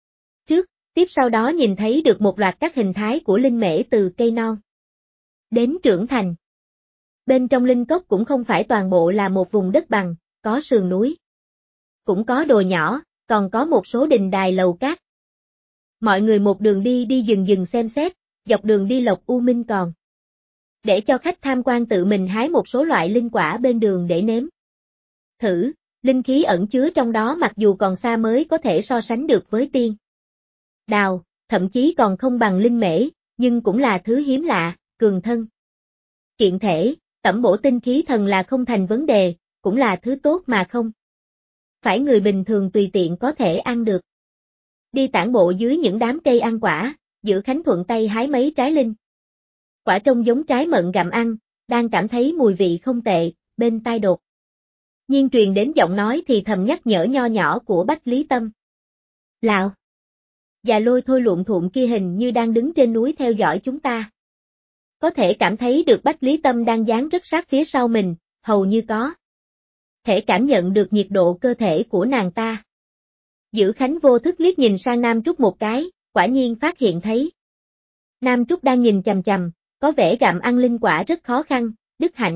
Speaker 1: Tiếp sau đó nhìn thấy được một loạt các hình thái của linh mễ từ cây non đến trưởng thành. Bên trong linh cốc cũng không phải toàn bộ là một vùng đất bằng, có sườn núi. Cũng có đồi nhỏ, còn có một số đình đài lầu cát. Mọi người một đường đi dừng xem xét, dọc đường đi Lộc U Minh còn để cho khách tham quan tự mình hái một số loại linh quả bên đường để nếm thử, linh khí ẩn chứa trong đó mặc dù còn xa mới có thể so sánh được với tiên đào, thậm chí còn không bằng linh mễ, nhưng cũng là thứ hiếm lạ, cường thân kiện thể, tẩm bổ tinh khí thần là không thành vấn đề, cũng là thứ tốt mà không phải người bình thường tùy tiện có thể ăn được. Đi tản bộ dưới những đám cây ăn quả, Giữ Khánh thuận tay hái mấy trái linh quả trông giống trái mận gặm ăn, đang cảm thấy mùi vị không tệ, bên tai đột nhiên truyền đến giọng nói thì thầm nhắc nhở nho nhỏ của Bách Lý Tâm. Lạo! Già Lôi Thôi luộm thuộm kia hình như đang đứng trên núi theo dõi chúng ta. Có thể cảm thấy được Bách Lý Tâm đang dán rất sát phía sau mình, hầu như có thể cảm nhận được nhiệt độ cơ thể của nàng ta. Giữ Khánh vô thức liếc nhìn sang Nam Trúc một cái, quả nhiên phát hiện thấy Nam Trúc đang nhìn chằm chằm, có vẻ gặm ăn linh quả rất khó khăn, đức hạnh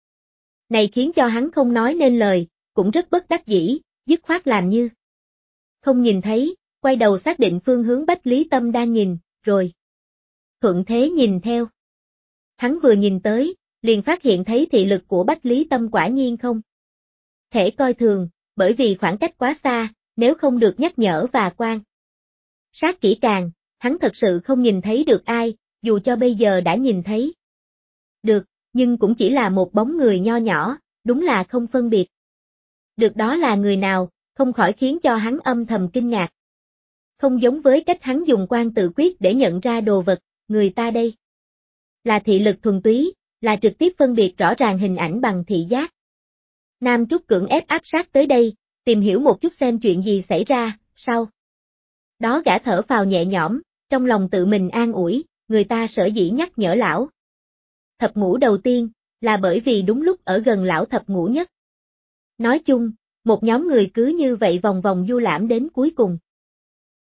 Speaker 1: này khiến cho hắn không nói nên lời, cũng rất bất đắc dĩ, dứt khoát làm như không nhìn thấy, quay đầu xác định phương hướng Bách Lý Tâm đang nhìn, rồi thuận thế nhìn theo. Hắn vừa nhìn tới, liền phát hiện thấy thị lực của Bách Lý Tâm quả nhiên không thể coi thường, bởi vì khoảng cách quá xa, nếu không được nhắc nhở và quan sát kỹ càng, hắn thật sự không nhìn thấy được ai, dù cho bây giờ đã nhìn thấy được, nhưng cũng chỉ là một bóng người nho nhỏ, đúng là không phân biệt được đó là người nào, không khỏi khiến cho hắn âm thầm kinh ngạc. Không giống với cách hắn dùng quan tự quyết để nhận ra đồ vật, người ta đây là thị lực thuần túy, là trực tiếp phân biệt rõ ràng hình ảnh bằng thị giác. Nam Trúc cưỡng ép áp sát tới đây, tìm hiểu một chút xem chuyện gì xảy ra, sau đó gã thở phào nhẹ nhõm, trong lòng tự mình an ủi, người ta sở dĩ nhắc nhở lão thập ngũ đầu tiên, là bởi vì đúng lúc ở gần lão thập ngũ nhất. Nói chung, một nhóm người cứ như vậy vòng vòng du lãm đến cuối cùng.